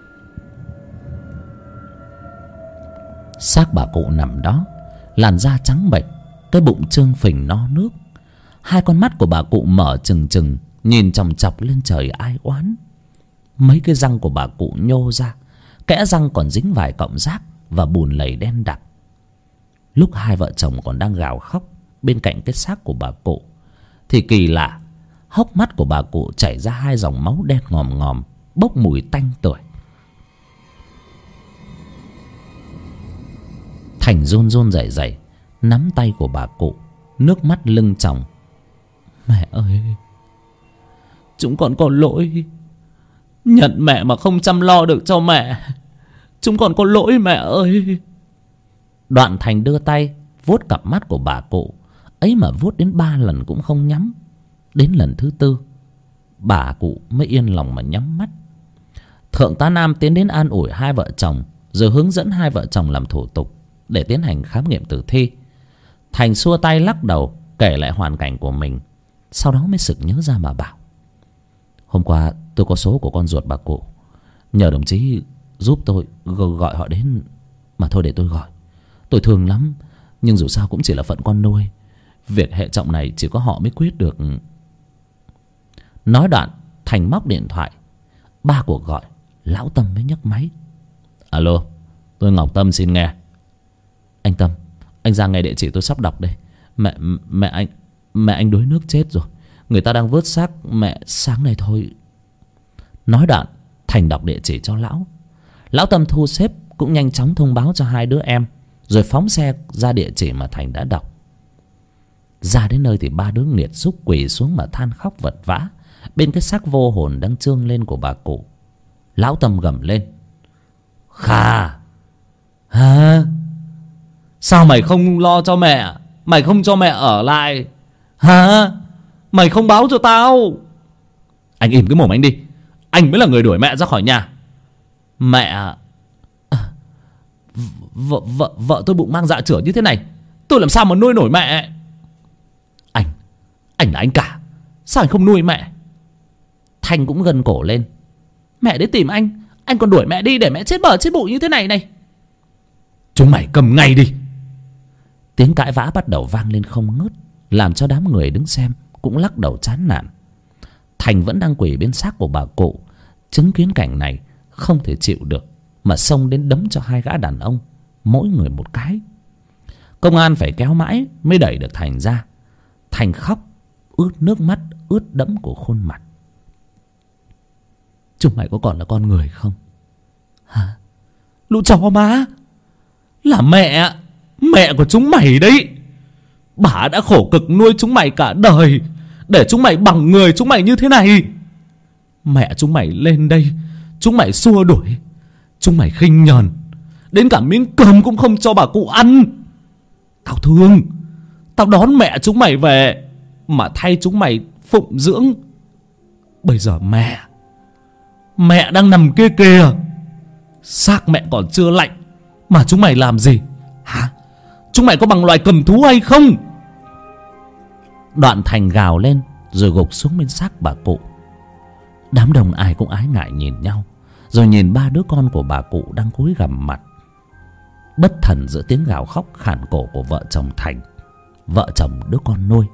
Speaker 1: Xác bà cụ nằm đó, làn da trắng bệch, cái bụng trương phình no nước. Hai con mắt của bà cụ mở trừng trừng, nhìn chòng chọc lên trời ai oán. Mấy cái răng của bà cụ nhô ra, kẽ răng còn dính vài cọng rác và bùn lầy đen đặc. Lúc hai vợ chồng còn đang gào khóc bên cạnh cái xác của bà cụ thì kỳ lạ, hốc mắt của bà cụ chảy ra hai dòng máu đen ngòm ngòm, bốc mùi tanh tưởi. Thành run run rẩy rẩy nắm tay của bà cụ, nước mắt lưng tròng. Mẹ ơi, chúng con có lỗi, Nhận mẹ mà không chăm lo được cho mẹ, chúng còn có lỗi mẹ ơi. Đoạn Thành đưa tay vuốt cặp mắt của bà cụ ấy mà vuốt đến 3 lần cũng không nhắm. Đến lần thứ 4 bà cụ mới yên lòng mà nhắm mắt. Thượng tá Nam tiến đến an ủi hai vợ chồng, rồi hướng dẫn hai vợ chồng làm thủ tục để tiến hành khám nghiệm tử thi. Thành xua tay lắc đầu, kể lại hoàn cảnh của mình. Sau đó mới sực nhớ ra mà bảo: hôm qua tôi có số của con ruột bà cụ, nhờ đồng chí giúp tôi gọi họ đến. Mà thôi để tôi gọi, tôi thương lắm, nhưng dù sao cũng chỉ là phận con nuôi. Việc hệ trọng này chỉ có họ mới quyết được. Nói đoạn Thành móc điện thoại. 3 cuộc gọi, lão Tâm mới nhấc máy. Alo, tôi Ngọc Tâm xin nghe. Anh Tâm, anh ra ngay địa chỉ tôi sắp đọc đây. Mẹ anh đuối nước chết rồi. Người ta đang vớt xác mẹ sáng nay thôi. Nói đoạn Thành đọc địa chỉ cho lão. Lão Tâm thu xếp cũng nhanh chóng thông báo cho hai đứa em, rồi phóng xe ra địa chỉ mà Thành đã đọc. Ra đến nơi thì 3 đứa nghiệt xúc quỳ xuống mà than khóc vật vã bên cái xác vô hồn đang trương lên của bà cụ. Lão Tâm gầm lên: Khà, hả? Sao mày không lo cho mẹ? Mày không cho mẹ ở lại hả? Mày không báo cho tao? Anh im cái mồm anh đi. Anh mới là người đuổi mẹ ra khỏi nhà. Mẹ, vợ tôi bụng mang dạ chửa như thế này, tôi làm sao mà nuôi nổi mẹ? Anh là anh cả, sao anh không nuôi mẹ? Thành cũng gân cổ lên: Mẹ đến tìm anh còn đuổi mẹ đi để mẹ chết bờ chết bụi như thế này này. Chúng mày cầm ngay đi. Tiếng cãi vã bắt đầu vang lên không ngớt, làm cho đám người đứng xem cũng lắc đầu chán nản. Thành vẫn đang quỳ bên xác của bà cụ, chứng kiến cảnh này không thể chịu được mà xông đến đấm cho hai gã đàn ông, mỗi người một cái. Công an phải kéo mãi mới đẩy được Thành ra. Thành khóc ướt nước mắt ướt đẫm của khuôn mặt. Chúng mày có còn là con người không hả? Lũ chó má, là mẹ của chúng mày đấy. Bà đã khổ cực nuôi chúng mày cả đời để chúng mày bằng người chúng mày như thế này. Mẹ chúng mày lên đây, chúng mày xua đuổi, chúng mày khinh nhờn, đến cả miếng cơm cũng không cho bà cụ ăn. Tao thương, tao đón mẹ chúng mày về mà thay chúng mày phụng dưỡng. Bây giờ mẹ đang nằm kia kìa, xác mẹ còn chưa lạnh mà chúng mày làm gì hả? Chúng mày có bằng loài cầm thú hay không? Đoạn Thành gào lên rồi gục xuống bên xác bà cụ. Đám đông ai cũng ái ngại nhìn nhau, rồi nhìn 3 đứa con của bà cụ đang cúi gằm mặt. Bất thần giữa tiếng gào khóc khản cổ của vợ chồng Thành, vợ chồng đứa con nuôi.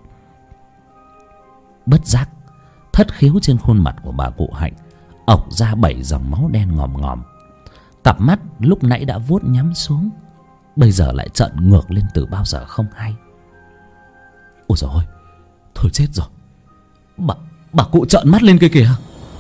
Speaker 1: Bất giác thất khiếu trên khuôn mặt của bà cụ Hạnh ộc ra 7 dòng máu đen ngòm ngòm. Cặp mắt lúc nãy đã vuốt nhắm xuống, bây giờ lại trợn ngược lên từ bao giờ không hay. Ôi dồi ôi, thôi chết rồi. Bà cụ trợn mắt lên kia kìa.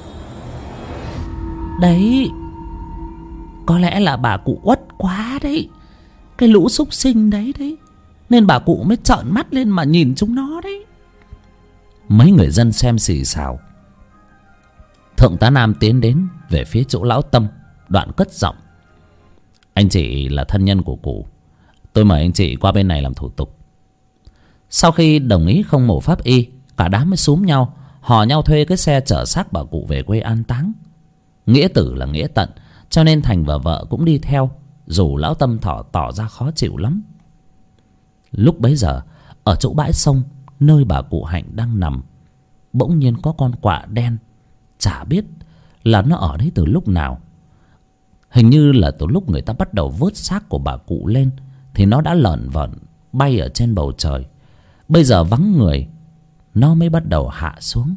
Speaker 1: Đấy, có lẽ là bà cụ uất quá đấy, cái lũ súc sinh đấy nên bà cụ mới trợn mắt lên mà nhìn chúng nó đấy. Mấy người dân xem xì xào. Thượng tá Nam tiến đến về phía chỗ lão Tâm, đoạn cất giọng: Anh chị là thân nhân của cụ, tôi mời anh chị qua bên này làm thủ tục. Sau khi đồng ý không mổ pháp y, cả đám mới xúm nhau hò nhau thuê cái xe chở xác bà cụ về quê an táng. Nghĩa tử là nghĩa tận, cho nên Thành và vợ cũng đi theo, dù lão Tâm tỏ ra khó chịu lắm. Lúc bấy giờ ở chỗ bãi sông nơi bà cụ Hạnh đang nằm, bỗng nhiên có con quạ đen, chả biết là nó ở đấy từ lúc nào. Hình như là từ lúc người ta bắt đầu vớt xác của bà cụ lên thì nó đã lởn vởn bay ở trên bầu trời. Bây giờ vắng người, nó mới bắt đầu hạ xuống.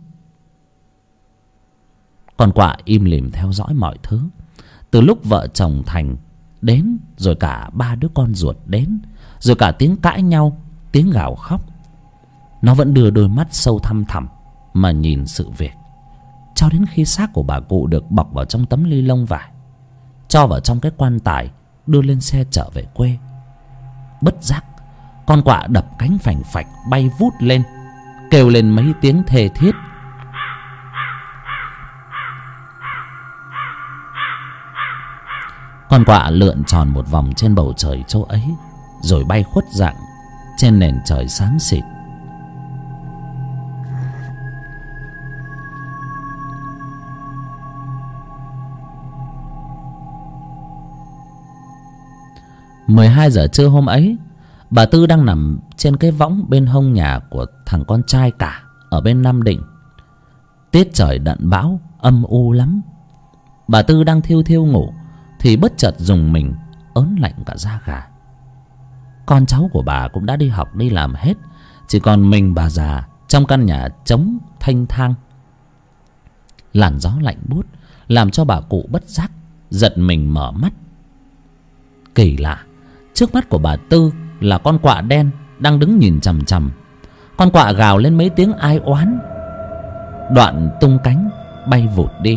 Speaker 1: Con quạ im lìm theo dõi mọi thứ. Từ lúc vợ chồng Thành đến, rồi cả 3 đứa con ruột đến, rồi cả tiếng cãi nhau, tiếng gào khóc, nó vẫn đưa đôi mắt sâu thăm thẳm mà nhìn sự việc, cho đến khi xác của bà cụ được bọc vào trong tấm ni lông vải, cho vào trong cái quan tài, đưa lên xe trở về quê. Bất giác con quạ đập cánh phành phạch bay vút lên, kêu lên mấy tiếng thê thiết. Con quạ lượn tròn một vòng trên bầu trời chỗ ấy, rồi bay khuất dạng trên nền trời xám xịt. Mười 12 giờ trưa hôm ấy, bà Tư đang nằm trên cái võng bên hông nhà của thằng con trai cả ở bên Nam Định. Tiết trời đận bão, âm u lắm. Bà Tư đang thiêu thiêu ngủ thì bất chợt rùng mình, ớn lạnh cả da gà. Con cháu của bà cũng đã đi học đi làm hết, chỉ còn mình bà già trong căn nhà trống thênh thang. Làn gió lạnh buốt làm cho bà cụ bất giác giật mình mở mắt. Kỳ lạ, trước mắt của bà Tư là con quạ đen đang đứng nhìn chằm chằm. Con quạ gào lên mấy tiếng ai oán, đoạn tung cánh bay vụt đi.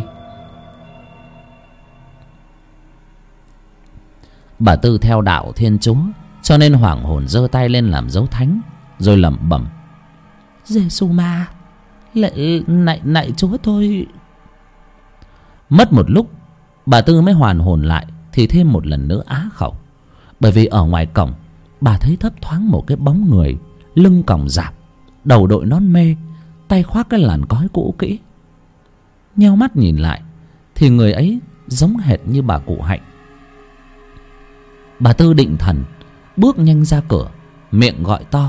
Speaker 1: Bà Tư theo đạo Thiên Chúa, cho nên hoảng hồn giơ tay lên làm dấu thánh, rồi lẩm bẩm: Giê-xu ma, lạy Chúa tôi. Mất một lúc, bà Tư mới hoàn hồn lại thì thêm một lần nữa á khẩu, bởi vì ở ngoài cổng bà thấy thấp thoáng một cái bóng người, lưng còng rạp, đầu đội nón mê, tay khoác cái làn cói cũ kỹ. Nheo mắt nhìn lại thì người ấy giống hệt như bà cụ Hạnh. Bà Tư định thần, bước nhanh ra cửa, miệng gọi to: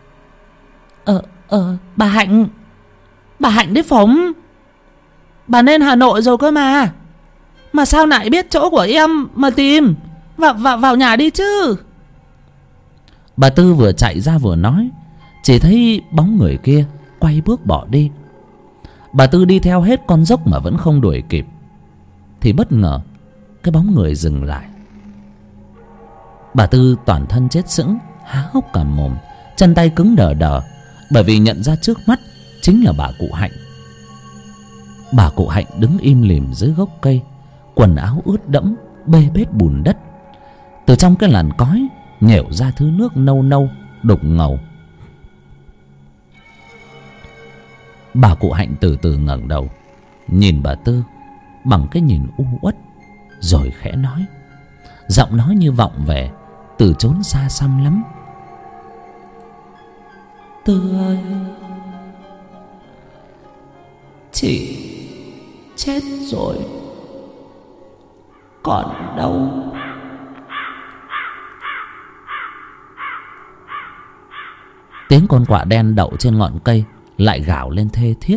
Speaker 1: Bà Hạnh đấy phóng. Bà lên Hà Nội rồi cơ mà sao lại biết chỗ của em mà tìm? Vào nhà đi chứ. Bà Tư vừa chạy ra vừa nói, chỉ thấy bóng người kia quay bước bỏ đi. Bà Tư đi theo hết con dốc mà vẫn không đuổi kịp, thì bất ngờ cái bóng người dừng lại. Bà Tư toàn thân chết sững, há hốc cả mồm, chân tay cứng đờ đờ, bởi vì nhận ra trước mắt chính là bà cụ Hạnh. Bà cụ Hạnh đứng im lìm dưới gốc cây, quần áo ướt đẫm, bê bết bùn đất. Từ trong cái làn cói nhểu ra thứ nước nâu nâu đục ngầu. Bà cụ Hạnh từ từ ngẩng đầu nhìn bà Tư bằng cái nhìn u uất, rồi khẽ nói, giọng nói như vọng về từ chốn xa xăm lắm: Tư ơi, chị chết rồi, còn đâu. Tiếng con quạ đen đậu trên ngọn cây lại gào lên thê thiết.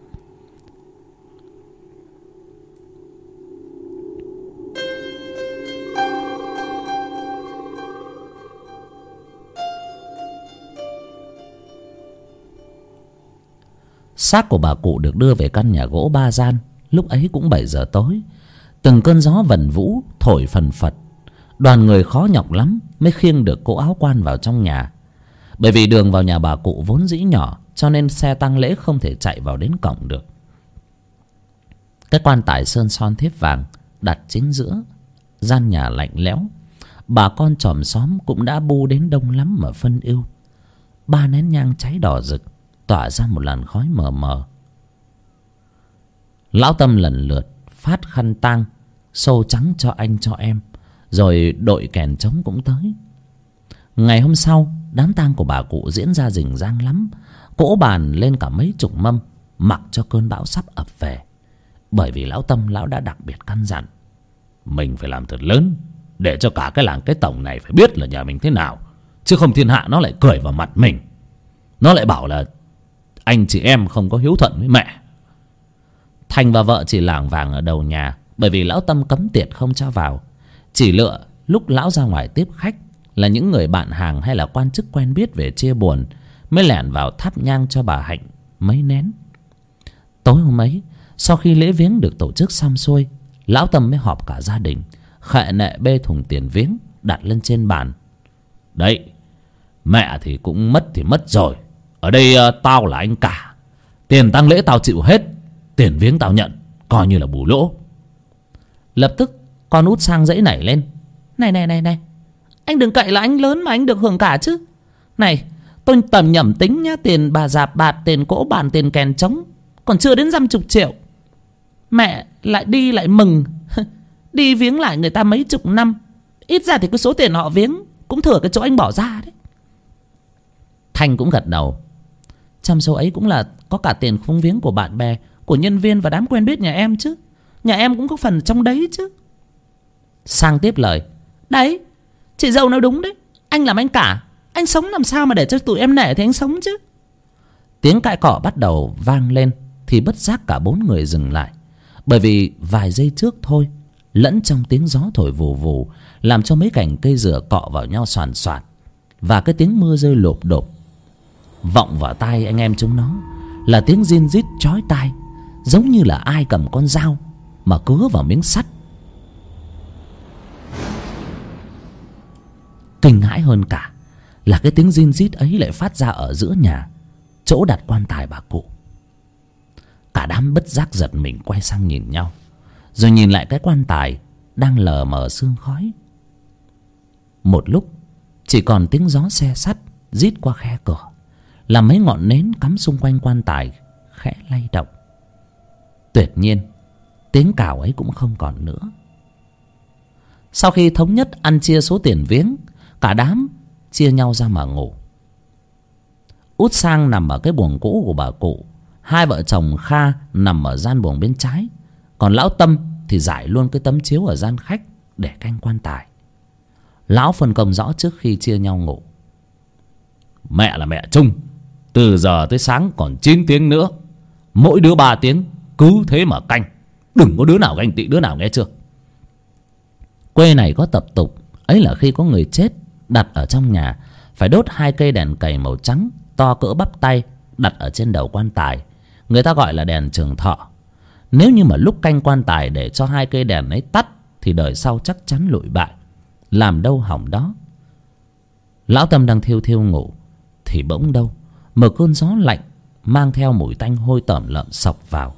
Speaker 1: Xác của bà cụ được đưa về căn nhà gỗ ba gian. Lúc ấy cũng 7 giờ tối. Từng cơn gió vần vũ thổi phần phật. Đoàn người khó nhọc lắm mới khiêng được cỗ áo quan vào trong nhà. Bởi vì đường vào nhà bà cụ vốn dĩ nhỏ, cho nên xe tang lễ không thể chạy vào đến cổng được. Cái quan tài sơn son thiếp vàng đặt chính giữa gian nhà lạnh lẽo. Bà con chòm xóm cũng đã bu đến đông lắm mà phân ưu. 3 nén nhang cháy đỏ rực, tỏa ra một làn khói mờ mờ. Lão Tâm lần lượt phát khăn tang, xô trắng cho anh cho em, rồi đội kèn trống cũng tới. Ngày hôm sau, đám tang của bà cụ diễn ra rình rang lắm. Cỗ bàn lên cả mấy chục mâm, mặc cho cơn bão sắp ập về. Bởi vì lão Tâm lão đã đặc biệt căn dặn: mình phải làm thật lớn, để cho cả cái làng cái tổng này phải biết là nhà mình thế nào, chứ không thiên hạ nó lại cười vào mặt mình. Nó lại bảo là anh chị em không có hiếu thuận với mẹ. Thành và vợ chỉ lảng vàng ở đầu nhà, bởi vì lão Tâm cấm tiệt không cho vào. Chỉ lựa lúc lão ra ngoài tiếp khách là những người bạn hàng hay là quan chức quen biết về chia buồn mới lẻn vào thắp nhang cho bà Hạnh mấy nén. Tối hôm ấy, sau khi lễ viếng được tổ chức xong xuôi, lão Tâm mới họp cả gia đình, khệ nệ bê thùng tiền viếng đặt lên trên bàn. Đấy, mẹ thì cũng mất thì mất rồi, ở đây tao là anh cả, tiền tang lễ tao chịu hết, tiền viếng tao nhận, coi như là bù lỗ. Lập tức con út sang dãy nảy lên: Này, anh đừng cậy là anh lớn mà anh được hưởng cả chứ. Này, tôi tầm nhẩm tính nhá, tiền bà dạp bạt, tiền cỗ bàn, tiền kèn trống còn chưa đến 50 triệu. Mẹ lại đi lại mừng Đi viếng lại người ta mấy chục năm, ít ra thì cái số tiền họ viếng cũng thừa cái chỗ anh bỏ ra đấy. Thanh cũng gật đầu. Trong số ấy cũng là có cả tiền phúng viếng của bạn bè, của nhân viên và đám quen biết nhà em chứ. Nhà em cũng có phần trong đấy chứ. Sang tiếp lời. Đấy, chị dâu nói đúng đấy. Anh làm anh cả, anh sống làm sao mà để cho tụi em nể thì anh sống chứ. Tiếng cãi cọ bắt đầu vang lên thì bất giác cả bốn người dừng lại. Bởi vì vài giây trước thôi, lẫn trong tiếng gió thổi vù vù, làm cho mấy cành cây dừa cọ vào nhau xoàn xoạt, và cái tiếng mưa rơi lộp độp vọng vào tai anh em chúng nó là tiếng rin rít chói tai, giống như là ai cầm con dao mà cứa vào miếng sắt. Kinh hãi hơn cả là cái tiếng rin rít ấy lại phát ra ở giữa nhà, chỗ đặt quan tài bà cụ. Cả đám bất giác giật mình quay sang nhìn nhau, rồi nhìn lại cái quan tài đang lờ mờ sương khói. Một lúc chỉ còn tiếng gió xe sắt rít qua khe cửa, làm mấy ngọn nến cắm xung quanh quan tài khẽ lay động. Tuyệt nhiên tiếng cào ấy cũng không còn nữa. Sau khi thống nhất ăn chia số tiền viếng, cả đám chia nhau ra mà ngủ. Út Sang nằm ở cái buồng cũ của bà cụ, hai vợ chồng Kha nằm ở gian buồng bên trái, còn lão Tâm thì rải luôn cái tấm chiếu ở gian khách để canh quan tài. Lão phân công rõ trước khi chia nhau ngủ. Mẹ là mẹ chung, từ giờ tới sáng còn 9 tiếng nữa, mỗi đứa 3 tiếng, cứ thế mà canh, đừng có đứa nào ganh tị đứa nào, nghe chưa? Quê này có tập tục ấy là khi có người chết đặt ở trong nhà, phải đốt 2 cây đèn cầy màu trắng to cỡ bắp tay đặt ở trên đầu quan tài. Người ta gọi là đèn trường thọ. Nếu như mà lúc canh quan tài để cho 2 cây đèn ấy tắt thì đời sau chắc chắn lụi bại, làm đâu hỏng đó. Lão Tâm đang thiêu thiêu ngủ thì bỗng đâu một cơn gió lạnh mang theo mùi tanh hôi tởm lợm xộc vào.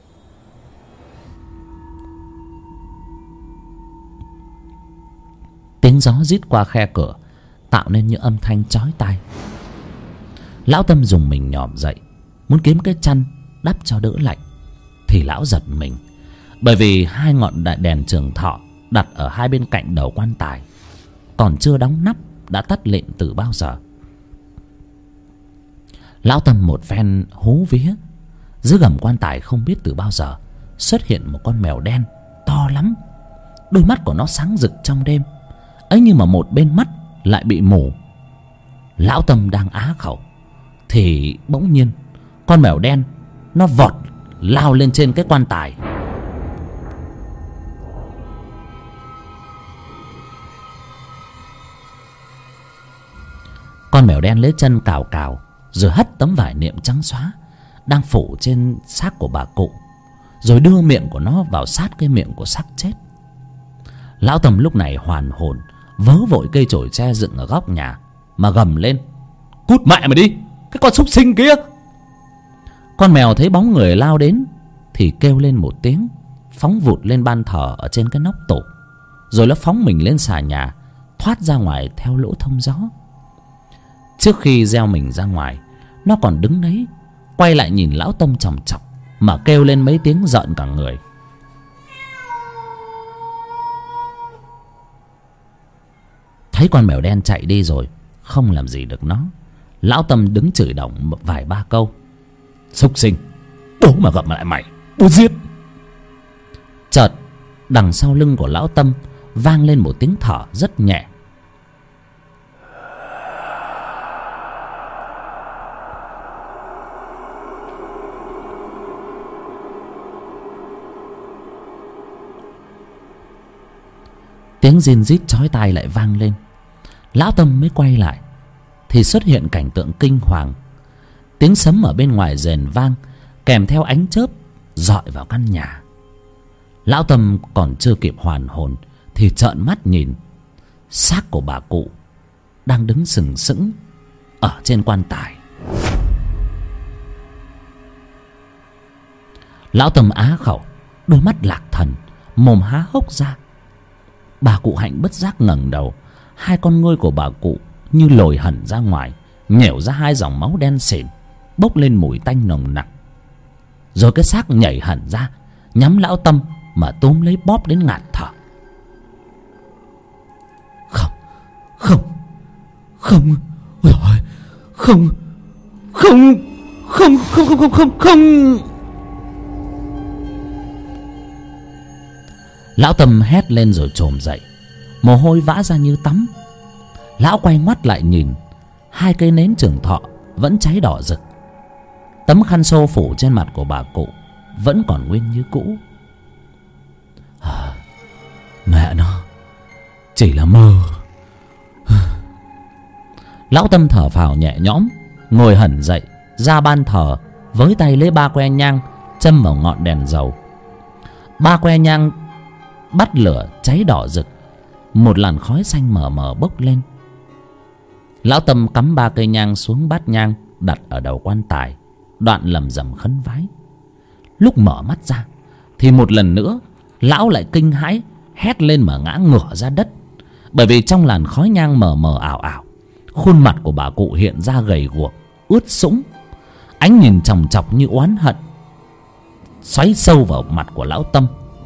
Speaker 1: Tiếng gió rít qua khe cửa tạo nên những âm thanh chói tai. Lão Tâm dùng mình nhòm dậy, muốn kiếm cái chăn đắp cho đỡ lạnh, thì lão giật mình, bởi vì 2 ngọn đại đèn trường thọ đặt ở hai bên cạnh đầu quan tài còn chưa đóng nắp đã tắt lịm từ bao giờ. Lão Tâm một phen hú vía, dưới gầm quan tài không biết từ bao giờ xuất hiện một con mèo đen to lắm. Đôi mắt của nó sáng rực trong đêm ấy, nhưng mà một bên mắt lại bị mù. Lão Tâm đang á khẩu thì bỗng nhiên con mèo đen nó vọt lao lên trên cái quan tài. Con mèo đen lấy chân cào cào rồi hất tấm vải niệm trắng xóa đang phủ trên xác của bà cụ, rồi đưa miệng của nó vào sát cái miệng của xác chết. Lão Tâm lúc này hoàn hồn, vớ vội cây chổi tre dựng ở góc nhà mà gầm lên: Cút mẹ mày đi, cái con súc sinh kia! Con mèo thấy bóng người lao đến thì kêu lên một tiếng, phóng vụt lên ban thờ ở trên cái nóc tủ, rồi nó phóng mình lên xà nhà, thoát ra ngoài theo lỗ thông gió. Trước khi gieo mình ra ngoài, nó còn đứng đấy quay lại nhìn lão Tâm chòng chọc mà kêu lên mấy tiếng rợn cả người. Thấy con mèo đen chạy đi rồi, không làm gì được nó, lão Tâm đứng chửi đồng vài ba câu: Súc sinh, bố mà gặp lại mày, bố giết! Chợt đằng sau lưng của lão Tâm vang lên một tiếng thở rất nhẹ. Tiếng rin rít chói tai lại vang lên. Lão Tâm mới quay lại thì xuất hiện cảnh tượng kinh hoàng. Tiếng sấm ở bên ngoài rền vang, kèm theo ánh chớp rọi vào căn nhà. Lão Tâm còn chưa kịp hoàn hồn thì trợn mắt nhìn, xác của bà cụ đang đứng sừng sững ở trên quan tài. Lão Tâm á khẩu, đôi mắt lạc thần, mồm há hốc ra. Bà cụ Hạnh bất giác ngẩng đầu, hai con ngươi của bà cụ như lồi hẳn ra ngoài, nhẻo ra 2 dòng máu đen xỉn, bốc lên mùi tanh nồng nặc. Rồi cái xác nhảy hẳn ra, nhắm lão Tâm mà túm lấy bóp đến ngạt thở. Không. Ôi trời ơi. Không. Không. Không. Không. Không. Không. Không. Không. Lão Tâm hét lên rồi chồm dậy, mồ hôi vã ra như tắm. Lão quay ngoắt lại nhìn, hai cây nến trường thọ vẫn cháy đỏ rực. Tấm khăn xô phủ trên mặt của bà cụ vẫn còn nguyên như cũ. Mẹ nó, chỉ là mơ. Lão Tâm thở phào nhẹ nhõm, ngồi hẳn dậy, ra ban thờ, với tay lấy ba que nhang châm vào ngọn đèn dầu. Ba que nhang bắt lửa cháy đỏ rực, một làn khói xanh mờ mờ bốc lên. Lão Tâm cắm ba cây nhang xuống bát nhang đặt ở đầu quan tài, đoạn lầm rầm khấn vái. Lúc mở mắt ra thì một lần nữa lão lại kinh hãi hét lên mà ngã ngửa ra đất. Bởi vì trong làn khói nhang mờ mờ ảo ảo, khuôn mặt của bà cụ hiện ra gầy guộc, ướt sũng, ánh nhìn chòng chọc như oán hận xoáy sâu vào mặt của lão Tâm.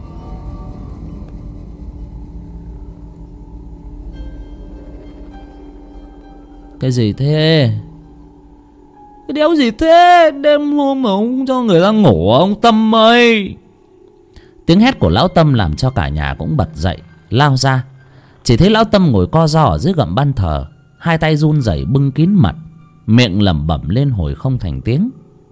Speaker 1: Cái gì thế? Cái đéo gì thế? Đêm hôm mà ông cho người ta ngủ, ông Tâm ơi! Tiếng hét của lão Tâm làm cho cả nhà cũng bật dậy lao ra. Chỉ thấy lão Tâm ngồi co ro ở dưới gầm ban thờ, hai tay run rẩy bưng kín mặt, miệng lẩm bẩm lên hồi không thành tiếng.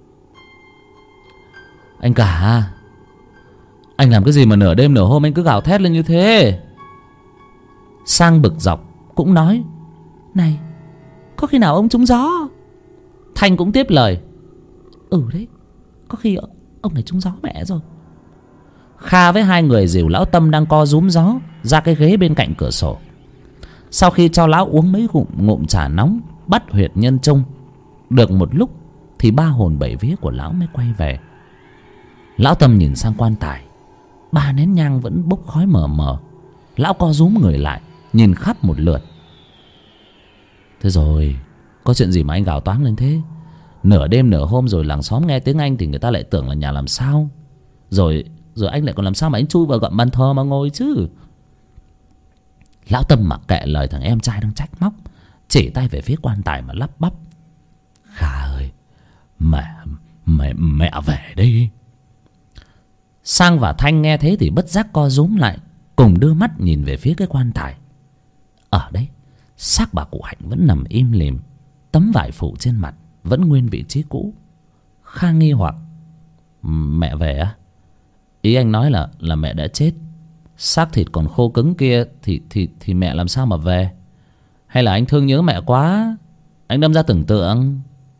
Speaker 1: Anh cả, anh làm cái gì mà nửa đêm nửa hôm anh cứ gào thét lên như thế? Sang bực dọc cũng nói: Này, có khi nào ông trúng gió? Thanh cũng tiếp lời: Ừ đấy, có khi ông này trúng gió mẹ rồi. Kha với hai người dìu lão Tâm đang co rúm gió ra cái ghế bên cạnh cửa sổ. Sau khi cho lão uống mấy ngụm trà nóng bắt huyệt nhân trung được một lúc thì ba hồn bảy vía của lão mới quay về. Lão Tâm nhìn sang quan tài, ba nén nhang vẫn bốc khói mờ mờ. Lão co rúm người lại nhìn khắp một lượt. Thế rồi, có chuyện gì mà anh gào toáng lên thế? Nửa đêm nửa hôm rồi làng xóm nghe tiếng anh thì người ta lại tưởng là nhà làm sao. Rồi anh lại còn làm sao mà anh chui vào gậm ban thờ mà ngồi chứ? Lão Tâm mặc kệ lời thằng em trai đang trách móc, chỉ tay về phía quan tài mà lắp bắp: Kha ơi, mẹ về đây. Sang và Thanh nghe thế thì bất giác co rúm lại, cùng đưa mắt nhìn về phía cái quan tài. Ở đấy, xác bà cụ Hạnh vẫn nằm im lìm, tấm vải phủ trên mặt vẫn nguyên vị trí cũ. Kha nghi hoặc: Mẹ về á? Ý anh nói là mẹ đã chết, xác thịt còn khô cứng kia thì mẹ làm sao mà về? Hay là anh thương nhớ mẹ quá, anh đâm ra tưởng tượng?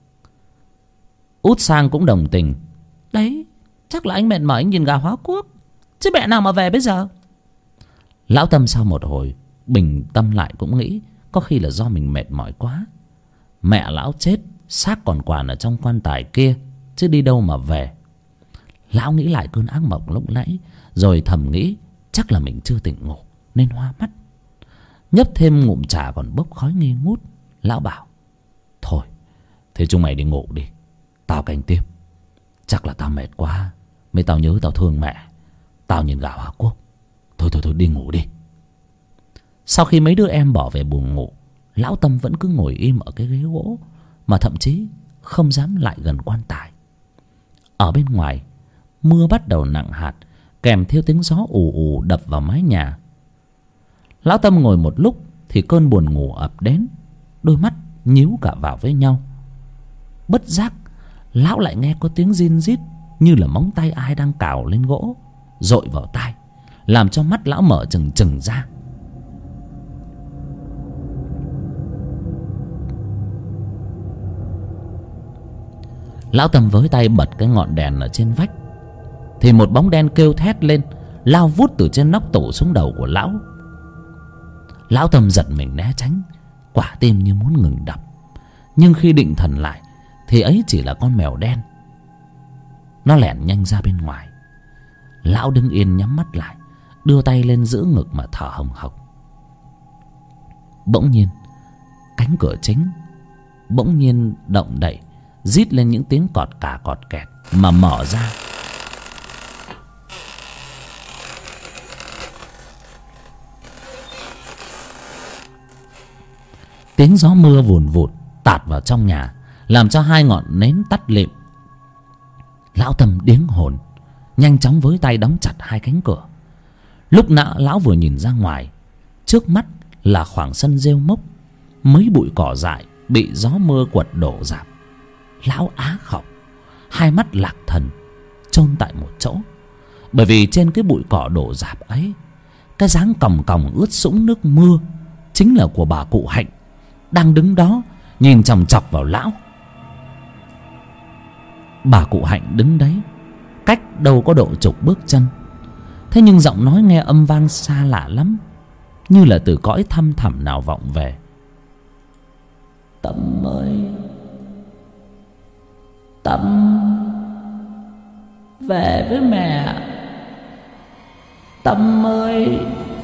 Speaker 1: Út Sang cũng đồng tình: Đấy, chắc là anh mệt mỏi anh nhìn gà hóa quốc, chứ mẹ nào mà về bây giờ. Lão Tâm sau một hồi bình tâm lại cũng nghĩ có khi là do mình mệt mỏi quá. Mẹ lão chết, xác còn quàn ở trong quan tài kia, chứ đi đâu mà về. Lão nghĩ lại cơn ác mộng lúc nãy, rồi thầm nghĩ chắc là mình chưa tỉnh ngủ nên hoa mắt. Nhấp thêm ngụm trà còn bốc khói nghi ngút, lão bảo: Thôi, thế chúng mày đi ngủ đi, tao canh tiếp. Chắc là tao mệt quá, mấy tao nhớ tao thương mẹ, tao nhìn gà hóa quốc. Thôi đi ngủ đi. Sau khi mấy đứa em bỏ về buồng ngủ, lão Tâm vẫn cứ ngồi im ở cái ghế gỗ, mà thậm chí không dám lại gần quan tài. Ở bên ngoài, mưa bắt đầu nặng hạt, kèm theo tiếng gió ù ù đập vào mái nhà. Lão Tâm ngồi một lúc thì cơn buồn ngủ ập đến, đôi mắt nhíu cả vào với nhau. Bất giác lão lại nghe có tiếng rin rít như là móng tay ai đang cào lên gỗ, dội vào tai, làm cho mắt lão mở trừng trừng ra. Lão Tâm với tay bật cái ngọn đèn ở trên vách thì một bóng đen kêu thét lên, lao vút từ trên nóc tủ xuống đầu của lão. Lão Tâm giật mình né tránh, quả tim như muốn ngừng đập. Nhưng khi định thần lại thì ấy chỉ là con mèo đen. Nó lẻn nhanh ra bên ngoài. Lão đứng yên nhắm mắt lại, đưa tay lên giữ ngực mà thở hồng hộc. Bỗng nhiên cánh cửa chính bỗng nhiên động đậy, rít lên những tiếng cọt cả cọt kẹt mà mở ra. Tiếng gió mưa vùn vụt tạt vào trong nhà, làm cho hai ngọn nến tắt lịm. Lão Tâm điếng hồn, nhanh chóng với tay đóng chặt hai cánh cửa. Lúc nãy lão vừa nhìn ra ngoài, trước mắt là khoảng sân rêu mốc, mấy bụi cỏ dại bị gió mưa quật đổ rạp. Lão á khẩu, hai mắt lạc thần, chôn tại một chỗ. Bởi vì trên cái bụi cỏ đổ rạp ấy, cái dáng còng còng ướt sũng nước mưa chính là của bà cụ Hạnh, đang đứng đó nhìn chòng chọc vào lão. Bà cụ Hạnh đứng đấy cách đâu có độ chục bước chân. Thế nhưng giọng nói nghe âm vang xa lạ lắm, như là từ cõi thăm thẳm nào vọng về. Tâm ơi, Tâm, về với mẹ. Tâm ơi.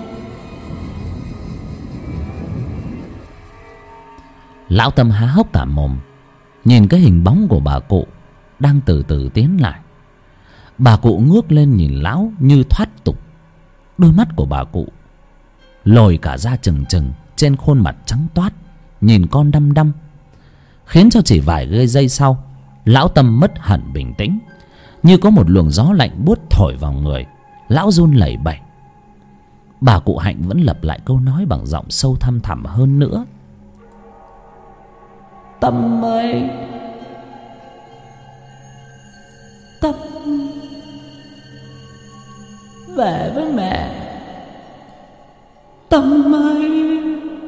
Speaker 1: Lão Tâm há hốc cả mồm, nhìn cái hình bóng của bà cụ đang từ từ tiến lại. Bà cụ ngước lên nhìn lão như thoát tục. Đôi mắt của bà cụ lồi cả ra trừng trừng, trên khuôn mặt trắng toát, nhìn con đăm đăm, khiến cho chỉ vài giây sau, lão Tâm mất hẳn bình tĩnh, như có một luồng gió lạnh buốt thổi vào người. Lão run lẩy bẩy. Bà cụ Hạnh vẫn lặp lại câu nói bằng giọng sâu thăm thẳm hơn nữa. Tâm ơi, Tâm, về với mẹ. Tâm ơi.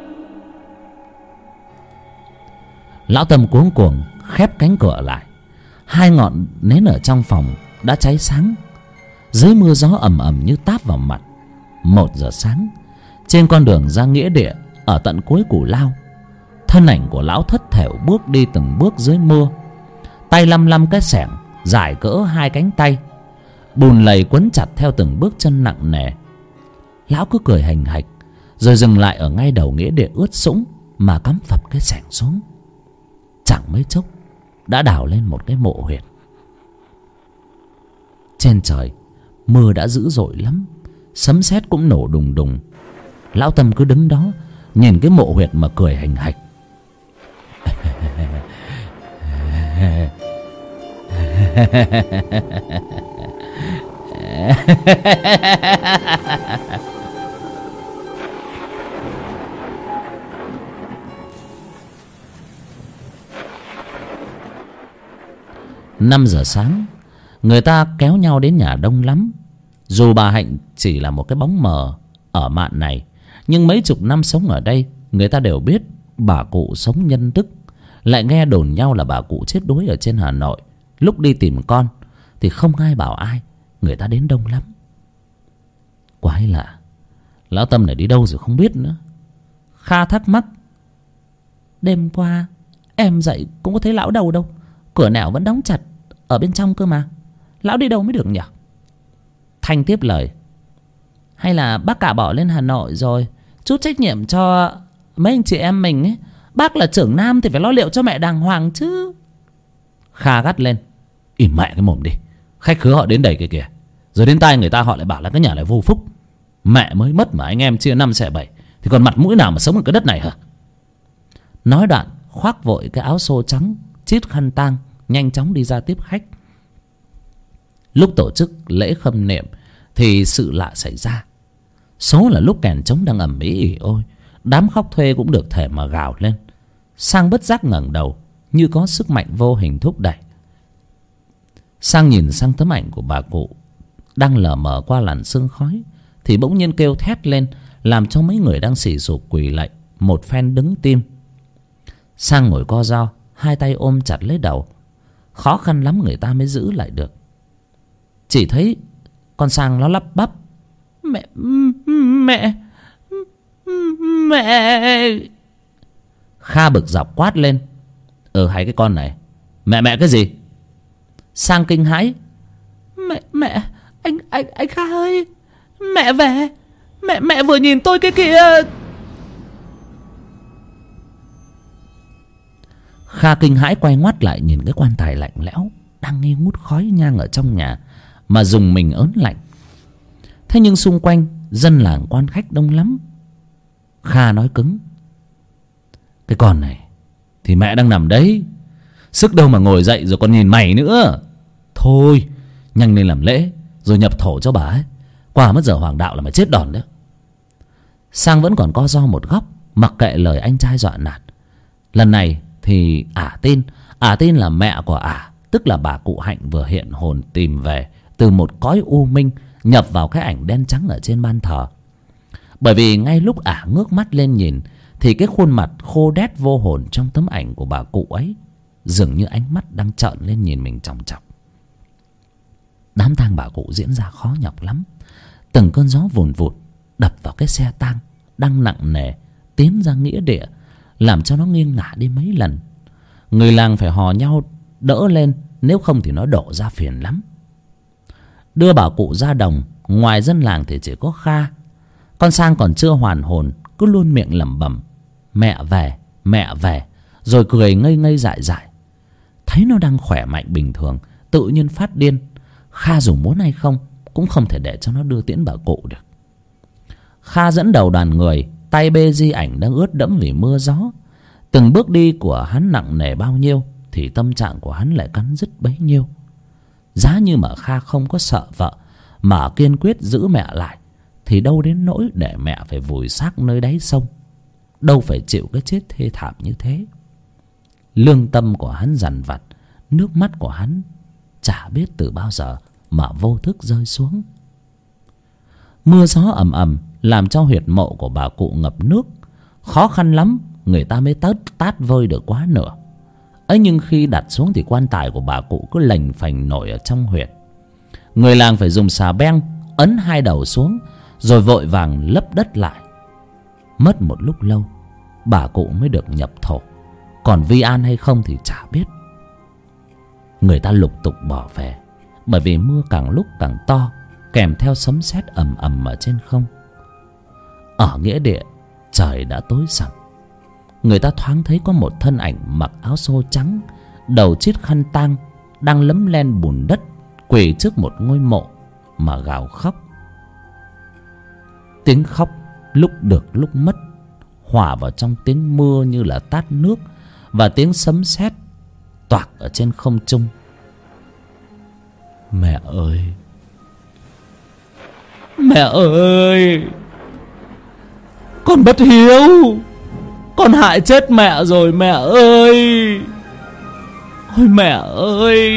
Speaker 1: Lão Tâm cuống cuồng khép cánh cửa lại. Hai ngọn nến ở trong phòng đã cháy sáng. Dưới mưa gió ầm ầm như táp vào mặt. 1 giờ sáng, trên con đường ra nghĩa địa ở tận cuối Cù Lao, thân ảnh của lão thất thểu bước đi từng bước dưới mưa, tay lăm lăm cái xẻng dài cỡ 2 cánh tay, bùn lầy quấn chặt theo từng bước chân nặng nề. Lão cứ cười hành hạch, rồi dừng lại ở ngay đầu nghĩa địa ướt sũng mà cắm phập cái xẻng xuống. Chẳng mấy chốc đã đào lên một cái mộ huyệt. Trên trời mưa đã dữ dội lắm, sấm sét cũng nổ đùng đùng. Lão Tâm cứ đứng đó nhìn cái mộ huyệt mà cười hành hạch. Năm giờ sáng, người ta kéo nhau đến nhà đông lắm. Dù bà Hạnh chỉ là một cái bóng mờ ở mạn này, nhưng mấy chục năm sống ở đây, người ta đều biết bà cụ sống nhân đức. Lại nghe đồn nhau là bà cụ chết đuối ở trên Hà Nội lúc đi tìm con, thì không ai bảo ai, người ta đến đông lắm. Quái lạ, lão Tâm này đi đâu rồi không biết nữa. Kha thắc mắc. Đêm qua em dậy cũng có thấy lão đâu đâu, cửa nẻo vẫn đóng chặt ở bên trong cơ mà. Lão đi đâu mới được nhỉ? Thanh tiếp lời. Hay là bác cả bỏ lên Hà Nội rồi, chút trách nhiệm cho mấy anh chị em mình ấy. Bác là trưởng nam thì phải lo liệu cho mẹ đàng hoàng chứ. Kha gắt lên. Im mẹ cái mồm đi, khách khứa họ đến đầy kìa kìa, rồi đến tai người ta họ lại bảo là cái nhà này vô phúc. Mẹ mới mất mà anh em chia 5 xẻ 7 thì còn mặt mũi nào mà sống ở cái đất này hả? Nói đoạn khoác vội cái áo xô trắng, chít khăn tang, nhanh chóng đi ra tiếp khách. Lúc tổ chức lễ khâm niệm thì sự lạ xảy ra. Số là lúc kèn trống đang ầm ĩ ỉ ôi, đám khóc thuê cũng được thể mà gào lên. Sang bất giác ngẩng đầu, như có sức mạnh vô hình thúc đẩy. Sang nhìn sang tấm ảnh của bà cụ đang lờ mờ qua làn sương khói, thì bỗng nhiên kêu thét lên, làm cho mấy người đang xì sụp quỳ lạy một phen đứng tim. Sang ngồi co ro, hai tay ôm chặt lấy đầu, khó khăn lắm người ta mới giữ lại được. Chỉ thấy con Sang nó lắp bắp. Mẹ. Kha bực dọc quát lên. Hay cái con này, mẹ cái gì? Sang kinh hãi. Mẹ, anh Kha ơi, mẹ về. Mẹ vừa nhìn tôi cái kìa. Kha kinh hãi quay ngoắt lại nhìn cái quan tài lạnh lẽo đang nghi ngút khói nhang ở trong nhà mà dùng mình ớn lạnh. Thế nhưng xung quanh dân làng quan khách đông lắm. Kha nói cứng. Cái con này thì mẹ đang nằm đấy, sức đâu mà ngồi dậy rồi còn nhìn mày nữa. Thôi nhanh lên làm lễ rồi nhập thổ cho bà ấy, qua mất giờ hoàng đạo là mày chết đòn đấy. Sang vẫn còn co ro một góc, mặc kệ lời anh trai dọa nạt. Lần này thì ả tin là mẹ của ả, tức là bà cụ Hạnh vừa hiện hồn tìm về từ một cõi u minh, nhập vào cái ảnh đen trắng ở trên ban thờ. Bởi vì ngay lúc ả ngước mắt lên nhìn thì cái khuôn mặt khô đét vô hồn trong tấm ảnh của bà cụ ấy dường như ánh mắt đang trợn lên nhìn mình chòng chọc. Đám tang bà cụ diễn ra khó nhọc lắm. Từng cơn gió vùn vụt đập vào cái xe tang đang nặng nề tiến ra nghĩa địa, làm cho nó nghiêng ngả đi mấy lần. Người làng phải hò nhau đỡ lên, nếu không thì nó đổ ra phiền lắm. Đưa bà cụ ra đồng, ngoài dân làng thì chỉ có Kha. Con Sang còn chưa hoàn hồn, cứ luôn miệng lẩm bẩm mẹ về, rồi cười ngây ngây dại dại. Thấy nó đang khỏe mạnh bình thường, tự nhiên phát điên, Kha dù muốn hay không cũng không thể để cho nó đưa tiễn bà cụ được. Kha dẫn đầu đoàn người, tay bê di ảnh đang ướt đẫm vì mưa gió. Từng bước đi của hắn nặng nề bao nhiêu thì tâm trạng của hắn lại cắn rứt bấy nhiêu. Giá như mà Kha không có sợ vợ mà kiên quyết giữ mẹ lại thì đâu đến nỗi để mẹ phải vùi xác nơi đáy sông, đâu phải chịu cái chết thê thảm như thế. Lương tâm của hắn dằn vặt, nước mắt của hắn chả biết từ bao giờ mà vô thức rơi xuống. Mưa gió ầm ầm làm cho huyệt mộ của bà cụ ngập nước. Khó khăn lắm người ta mới tát vơi được quá nửa ấy, nhưng khi đặt xuống thì quan tài của bà cụ cứ lềnh phềnh nổi ở trong huyệt. Người làng phải dùng xà beng ấn hai đầu xuống rồi vội vàng lấp đất lại. Mất một lúc lâu bà cụ mới được nhập thổ, còn vi an hay không thì chả biết. Người ta lục tục bỏ về, bởi vì mưa càng lúc càng to, kèm theo sấm sét ầm ầm ở trên không. Ở nghĩa địa trời đã tối sầm. Người ta thoáng thấy có một thân ảnh mặc áo xô trắng, đầu chít khăn tang, đang lấm len bùn đất, quỳ trước một ngôi mộ mà gào khóc. Tiếng khóc lúc được lúc mất, hòa vào trong tiếng mưa như là tát nước và tiếng sấm sét toạc ở trên không trung. Mẹ ơi, mẹ ơi, con bất hiếu, con hại chết mẹ rồi mẹ ơi. Ôi mẹ ơi.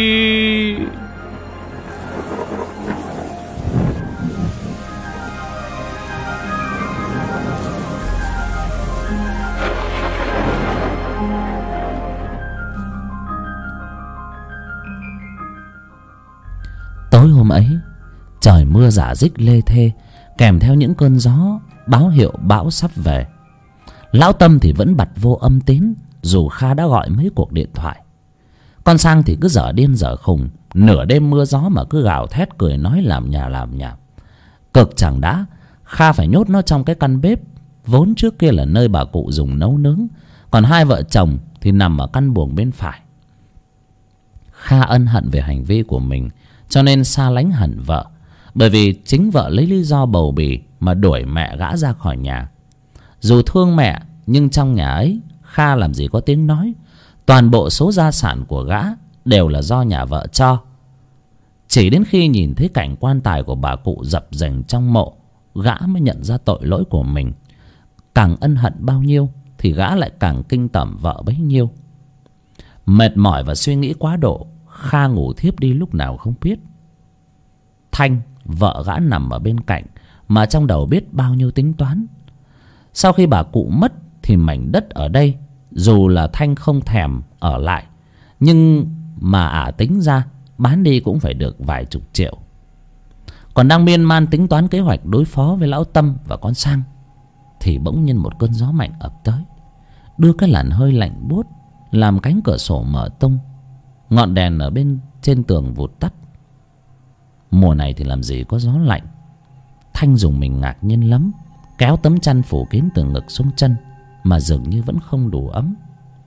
Speaker 1: Tối hôm ấy trời mưa rả rích lê thê, kèm theo những cơn gió báo hiệu bão sắp về. Lão Tâm thì vẫn bật vô âm tín, dù Kha đã gọi mấy cuộc điện thoại. Con Sang thì cứ dở điên dở khùng, nửa đêm mưa gió mà cứ gào thét cười nói làm nhảm. Cực chẳng đã, Kha phải nhốt nó trong cái căn bếp vốn trước kia là nơi bà cụ dùng nấu nướng, còn hai vợ chồng thì nằm ở căn buồng bên phải. Kha ân hận về hành vi của mình, cho nên xa lánh hẳn vợ, bởi vì chính vợ lấy lý do bầu bì mà đuổi mẹ gã ra khỏi nhà. Dù thương mẹ nhưng trong nhà ấy Kha làm gì có tiếng nói. Toàn bộ số gia sản của gã đều là do nhà vợ cho. Chỉ đến khi nhìn thấy cảnh quan tài của bà cụ dập dềnh trong mộ, gã mới nhận ra tội lỗi của mình. Càng ân hận bao nhiêu thì gã lại càng kinh tởm vợ bấy nhiêu. Mệt mỏi và suy nghĩ quá độ, Kha ngủ thiếp đi lúc nào không biết. Thanh, vợ gã nằm ở bên cạnh mà trong đầu biết bao nhiêu tính toán. Sau khi bà cụ mất thì mảnh đất ở đây dù là Thanh không thèm ở lại, nhưng mà ả tính ra bán đi cũng phải được vài chục triệu. Còn đang miên man tính toán kế hoạch đối phó với lão Tâm và con Sang thì bỗng nhiên một cơn gió mạnh ập tới, đưa cái làn hơi lạnh buốt làm cánh cửa sổ mở tung. Ngọn đèn ở bên trên tường vụt tắt. Mùa này thì làm gì có gió lạnh. Thanh dùng mình ngạc nhiên lắm, kéo tấm chăn phủ kín từ ngực xuống chân mà dường như vẫn không đủ ấm.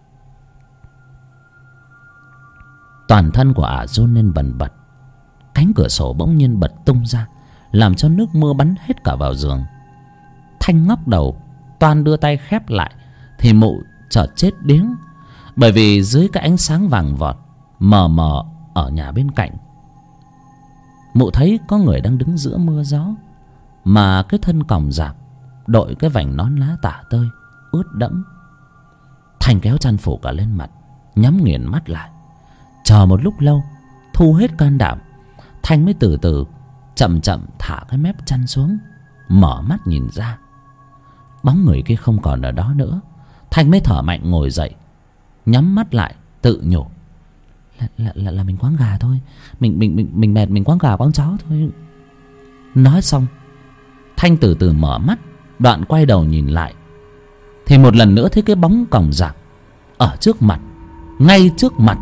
Speaker 1: Toàn thân của ả run lên bần bật. Cánh cửa sổ bỗng nhiên bật tung ra, làm cho nước mưa bắn hết cả vào giường. Thanh ngóc đầu, toan đưa tay khép lại thì chợt chết điếng. Bởi vì dưới cái ánh sáng vàng vọt mờ mờ ở nhà bên cạnh, mụ thấy có người đang đứng giữa mưa gió, mà cái thân còng rạp, đội cái vành nón lá tả tơi ướt đẫm. Thanh kéo chăn phủ cả lên mặt, nhắm nghiền mắt lại. Chờ một lúc lâu, thu hết can đảm, Thanh mới từ từ chậm chậm thả cái mép chăn xuống, mở mắt nhìn ra. Bóng người kia không còn ở đó nữa. Thanh mới thở mạnh ngồi dậy, nhắm mắt lại tự nhủ: là mình quáng gà thôi, mình mệt, mình quáng gà quáng chó thôi. Nói xong, Thanh từ từ mở mắt, đoạn quay đầu nhìn lại, thì một lần nữa thấy cái bóng còng rạp ở trước mặt, ngay trước mặt.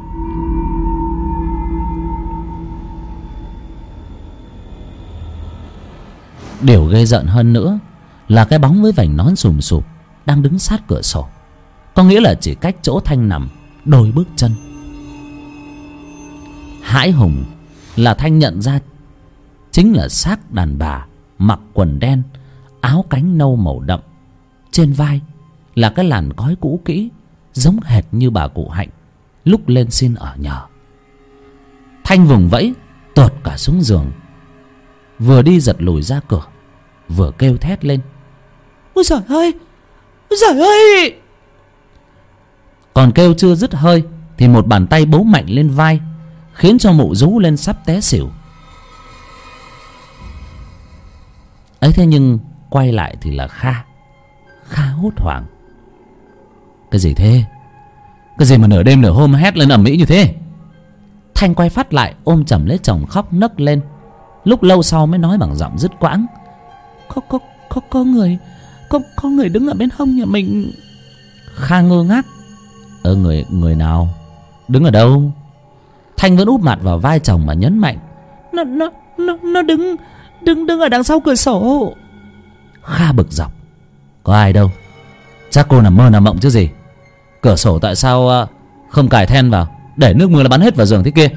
Speaker 1: Điều ghê rợn hơn nữa là cái bóng với vành nón sùm sụp đang đứng sát cửa sổ, có nghĩa là chỉ cách chỗ Thanh nằm đôi bước chân. Hãi hùng là Thanh nhận ra chính là xác đàn bà mặc quần đen, áo cánh nâu màu đậm, trên vai là cái làn cói cũ kỹ giống hệt như bà cụ Hạnh lúc lên xin ở nhờ. Thanh vùng vẫy tuột cả xuống giường, vừa đi giật lùi ra cửa, vừa kêu thét lên: ôi giời ơi, ôi giời ơi! Còn kêu chưa dứt hơi thì một bàn tay bấu mạnh lên vai, khiến cho mụ rú lên sắp té xỉu. Ấy thế nhưng quay lại thì là Kha hốt hoảng: cái gì thế? Cái gì mà nửa đêm nửa hôm hét lên ầm ĩ như thế? Thanh quay phát lại ôm chầm lấy chồng khóc nấc lên. Lúc lâu sau mới nói bằng giọng dứt quãng: có người đứng ở bên hông nhà mình. Kha ngơ ngác: người nào? Đứng ở đâu? Thanh vẫn úp mặt vào vai chồng mà nhấn mạnh: Nó đứng ở đằng sau cửa sổ. Kha bực dọc: có ai đâu, chắc cô nằm mơ nằm mộng chứ gì. Cửa sổ tại sao không cài then vào, để nước mưa nó bắn hết vào giường thế kia?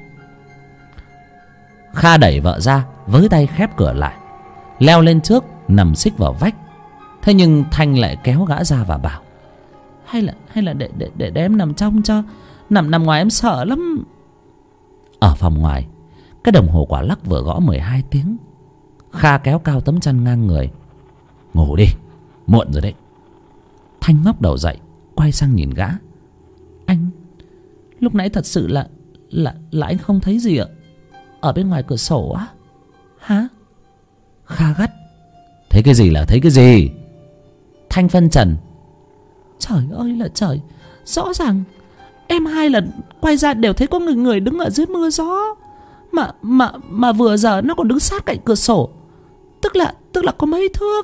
Speaker 1: Kha đẩy vợ ra, với tay khép cửa lại, leo lên trước nằm xích vào vách. Thế nhưng Thanh lại kéo gã ra và bảo: hay là để em nằm trong cho, nằm ngoài em sợ lắm. Ở phòng ngoài, cái đồng hồ quả lắc vừa gõ 12 tiếng. Kha kéo cao tấm chăn ngang người: ngủ đi, muộn rồi đấy. Thanh ngóc đầu dậy, quay sang nhìn gã: anh, lúc nãy thật sự là anh không thấy gì ở bên ngoài cửa sổ á hả? Kha gắt: thấy cái gì là thấy cái gì? Thanh phân trần: trời ơi là trời, rõ ràng em 2 lần quay ra đều thấy có người đứng ở dưới mưa gió, mà vừa giờ nó còn đứng sát cạnh cửa sổ, tức là có mấy thước,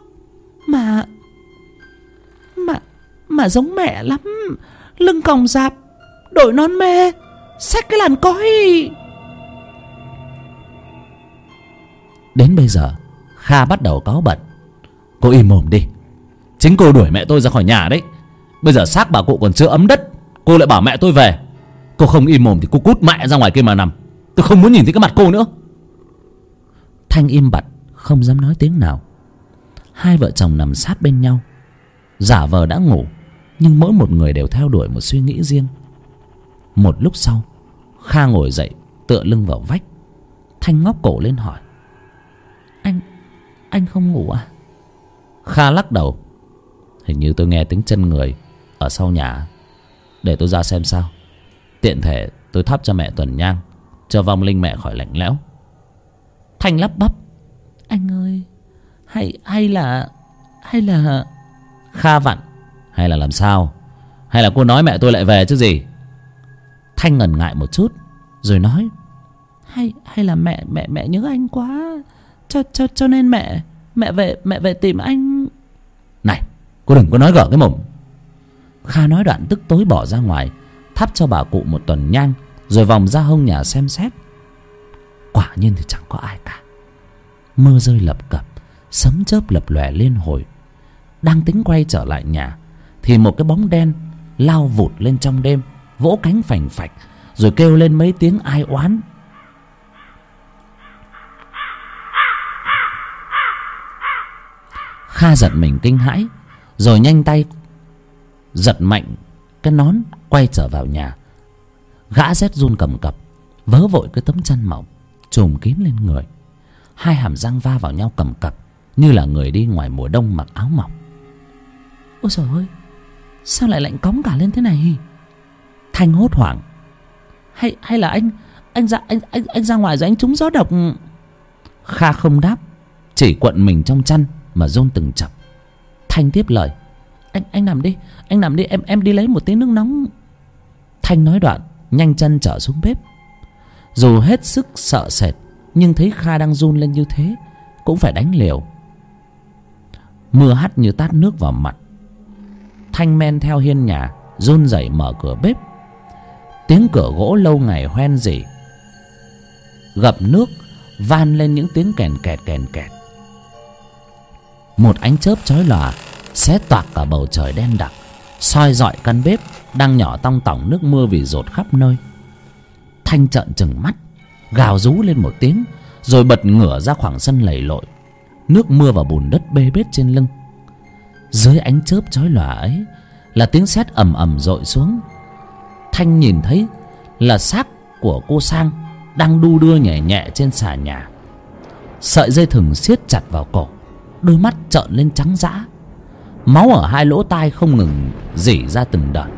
Speaker 1: mà giống mẹ lắm, lưng còng rạp, đội nón mê, xách cái làn cói. Đến bây giờ Kha bắt đầu cáu bẩn: cô im mồm đi, chính cô đuổi mẹ tôi ra khỏi nhà đấy. Bây giờ xác bà cụ còn chưa ấm đất, cô lại bảo mẹ tôi về. Cô không im mồm thì cô cút mẹ ra ngoài kia mà nằm, tôi không muốn nhìn thấy cái mặt cô nữa. Thanh im bặt, không dám nói tiếng nào. Hai vợ chồng nằm sát bên nhau, giả vờ đã ngủ, nhưng mỗi một người đều theo đuổi một suy nghĩ riêng. Một lúc sau, Kha ngồi dậy tựa lưng vào vách. Thanh ngóc cổ lên hỏi: anh không ngủ à? Kha lắc đầu: hình như tôi nghe tiếng chân người ở sau nhà, để tôi ra xem sao. Tiện thể tôi thắp cho mẹ tuần nhang, cho vong linh mẹ khỏi lạnh lẽo. Thanh lắp bắp: anh ơi, hay là Kha vặn: hay là làm sao? Hay là cô nói mẹ tôi lại về chứ gì? Thanh ngần ngại một chút rồi nói: hay là mẹ nhớ anh quá, cho nên mẹ về tìm anh. Này, cô đừng có nói gở cái mồm. Kha nói đoạn tức tối bỏ ra ngoài, thắp cho bà cụ một tuần nhang, rồi vòng ra hông nhà xem xét. Quả nhiên thì chẳng có ai cả. Mưa rơi lập cập, sấm chớp lập lòe liên hồi. Đang tính quay trở lại nhà thì một cái bóng đen lao vụt lên trong đêm, vỗ cánh phành phạch, rồi kêu lên mấy tiếng ai oán. Kha giật mình kinh hãi, rồi nhanh tay giật mạnh cái nón, quay trở vào nhà. Gã rét run cầm cập, vớ vội cái tấm chăn mỏng trùm kín lên người. Hai hàm răng va vào nhau cầm cập, như là người đi ngoài mùa đông mặc áo mỏng. Ôi trời ơi, sao lại lạnh cóng cả lên thế này? Thanh hốt hoảng. Hay là anh ra ngoài rồi anh trúng gió độc? Kha không đáp, chỉ quận mình trong chăn mà run từng chập. Thanh tiếp lời. Anh nằm đi, em đi lấy một tí nước nóng. Thanh nói đoạn nhanh chân trở xuống bếp. Dù hết sức sợ sệt, nhưng thấy Kha đang run lên như thế cũng phải đánh liều. Mưa hắt như tát nước vào mặt. Thanh men theo hiên nhà, run rẩy mở cửa bếp. Tiếng cửa gỗ lâu ngày hoen rỉ, gập nước van lên những tiếng kèn kẹt. Một ánh chớp chói lòa xé toạc cả bầu trời đen đặc, soi rọi căn bếp đang nhỏ tong tỏng nước mưa vì dột khắp nơi. Thanh trợn trừng mắt, gào rú lên một tiếng, rồi bật ngửa ra khoảng sân lầy lội. Nước mưa và bùn đất bê bết trên lưng. Dưới ánh chớp chói lòa ấy là tiếng sét ầm ầm dội xuống. Thanh nhìn thấy là xác của cô Sang đang đu đưa nhẹ nhẹ trên xà nhà. Sợi dây thừng siết chặt vào cổ, đôi mắt trợn lên trắng dã. Máu ở hai lỗ tai không ngừng rỉ ra từng đợt.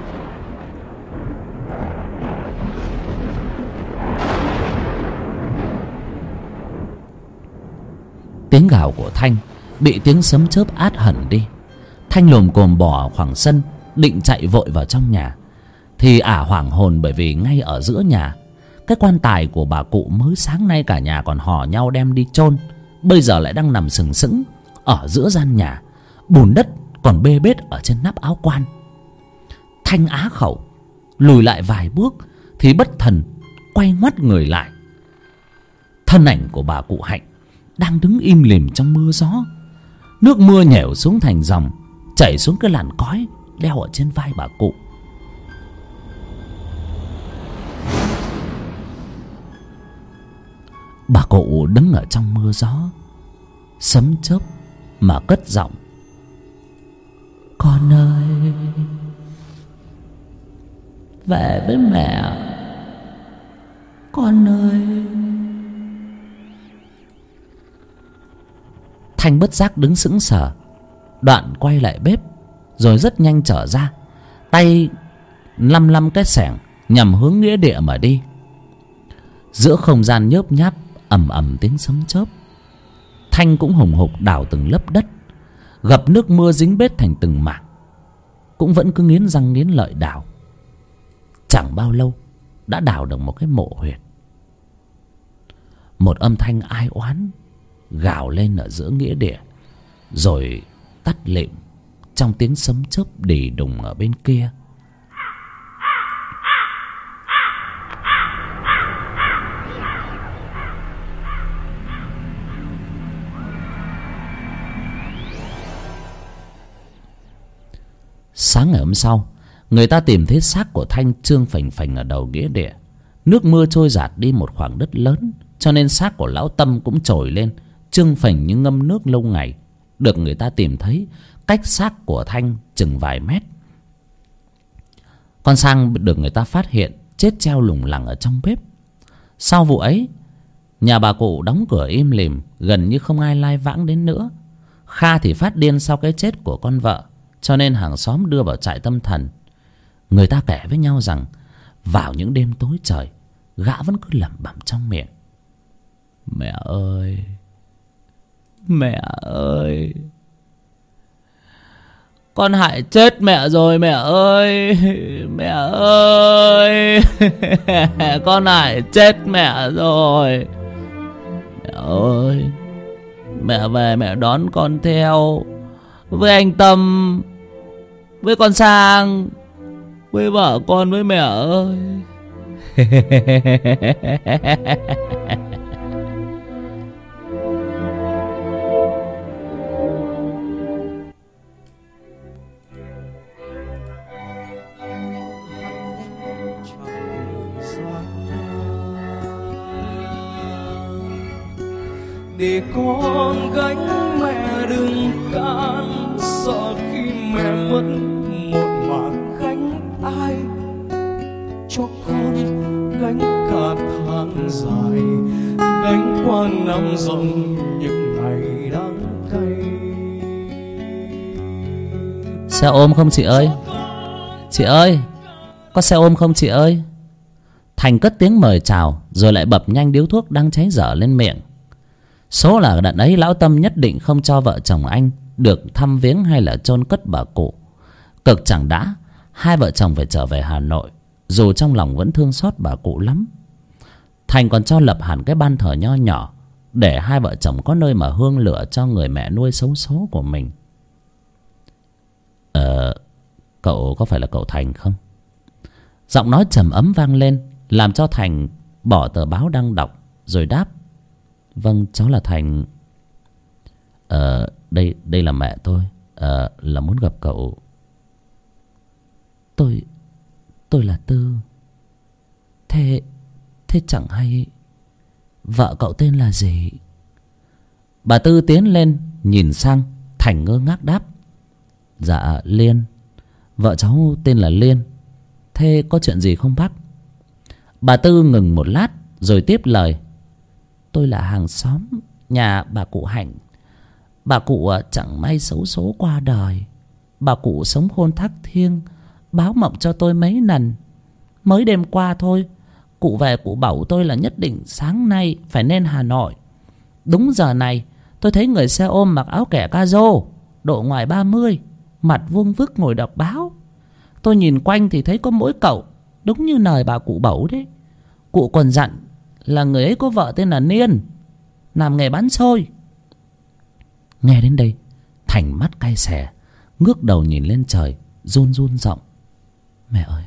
Speaker 1: Tiếng gào của Thanh bị tiếng sấm chớp át hẳn đi. Thanh lồm cồm bỏ khoảng sân, định chạy vội vào trong nhà, thì ả hoảng hồn bởi vì ngay ở giữa nhà, cái quan tài của bà cụ mới sáng nay cả nhà còn hò nhau đem đi chôn, bây giờ lại đang nằm sừng sững ở giữa gian nhà. Bùn đất còn bê bết ở trên nắp áo quan. Thanh á khẩu, lùi lại vài bước thì bất thần quay ngoắt người lại. Thân ảnh của bà cụ Hạnh đang đứng im lìm trong mưa gió. Nước mưa nhểu xuống thành dòng, chảy xuống cái làn cói đeo ở trên vai bà cụ. Bà cụ đứng ở trong mưa gió, sấm chớp mà cất giọng. Con ơi, về với mẹ. Con ơi. Thanh bất giác đứng sững sờ, đoạn quay lại bếp, rồi rất nhanh trở ra, tay lăm cái xẻng nhằm hướng nghĩa địa mà đi. Giữa không gian nhớp nháp ầm tiếng sấm chớp. Thanh cũng hùng hục đào từng lớp đất, gập nước mưa dính bết thành từng mảng, cũng vẫn cứ nghiến răng nghiến lợi đào. Chẳng bao lâu đã đào được một cái mộ huyệt. Một âm thanh ai oán gào lên ở giữa nghĩa địa, rồi tắt lịm trong tiếng sấm chớp đì đùng ở bên kia. Sáng ngày hôm sau, người ta tìm thấy xác của Thanh trương phành phành ở đầu nghĩa địa. Nước mưa trôi dạt đi một khoảng đất lớn, cho nên xác của lão Tâm cũng trồi lên, trương phành như ngâm nước lâu ngày. Được người ta tìm thấy cách xác của Thanh chừng vài mét. Con Sang được người ta phát hiện chết treo lủng lẳng ở trong bếp. Sau vụ ấy, nhà bà cụ đóng cửa im lìm, gần như không ai lai vãng đến nữa. Kha thì phát điên sau cái chết của con vợ, cho nên hàng xóm đưa vào trại tâm thần. Người ta kể với nhau rằng vào những đêm tối trời, gã vẫn cứ lẩm bẩm trong miệng: Mẹ ơi, mẹ ơi, con Hại chết mẹ rồi mẹ ơi, mẹ ơi, con Hại chết mẹ rồi. Mẹ ơi, mẹ về mẹ đón con theo, với anh Tâm, với con Sang, với vợ con, với mẹ ơi.
Speaker 2: Để con gánh mẹ đừng can, sợ khi mẹ mất một ai cho con gánh cả tháng dài, gánh qua năm rộng những ngày đắng cay.
Speaker 1: Xe ôm không chị ơi? Chị ơi, có xe ôm không chị ơi? Thành cất tiếng mời chào, rồi lại bập nhanh điếu thuốc đang cháy dở lên miệng. Số là đợt ấy lão Tâm nhất định không cho vợ chồng anh được thăm viếng hay là chôn cất bà cụ. Cực chẳng đã, hai vợ chồng phải trở về Hà Nội, dù trong lòng vẫn thương xót bà cụ lắm. Thành còn cho lập hẳn cái ban thờ nho nhỏ, để hai vợ chồng có nơi mà hương lửa cho người mẹ nuôi xấu số của mình. Cậu có phải là cậu Thành không? Giọng nói trầm ấm vang lên, làm cho Thành bỏ tờ báo đang đọc, rồi đáp: Vâng, cháu là Thành. Đây là mẹ tôi, là muốn gặp cậu. Tôi là Tư. Thế chẳng hay vợ cậu tên là gì? Bà Tư tiến lên nhìn sang. Thành ngơ ngác đáp: Dạ Liên, vợ cháu tên là Liên. Thế có chuyện gì không bác? Bà Tư ngừng một lát rồi tiếp lời: Tôi là hàng xóm nhà bà cụ Hạnh. Bà cụ chẳng may xấu số qua đời. Bà cụ sống khôn thác thiêng, báo mộng cho tôi mấy lần. Mới đêm qua thôi, cụ về cụ bảo tôi là nhất định sáng nay phải lên Hà Nội. Đúng giờ này tôi thấy người xe ôm mặc áo kẻ ca rô, độ ngoài 30, mặt vuông vức ngồi đọc báo. Tôi nhìn quanh thì thấy có mỗi cậu, đúng như lời bà cụ bảo đấy. Cụ còn dặn là người ấy có vợ tên là Niên, làm nghề bán xôi. Nghe đến đây, Thành mắt cay xè, ngước đầu nhìn lên trời, run run giọng: Mẹ ơi,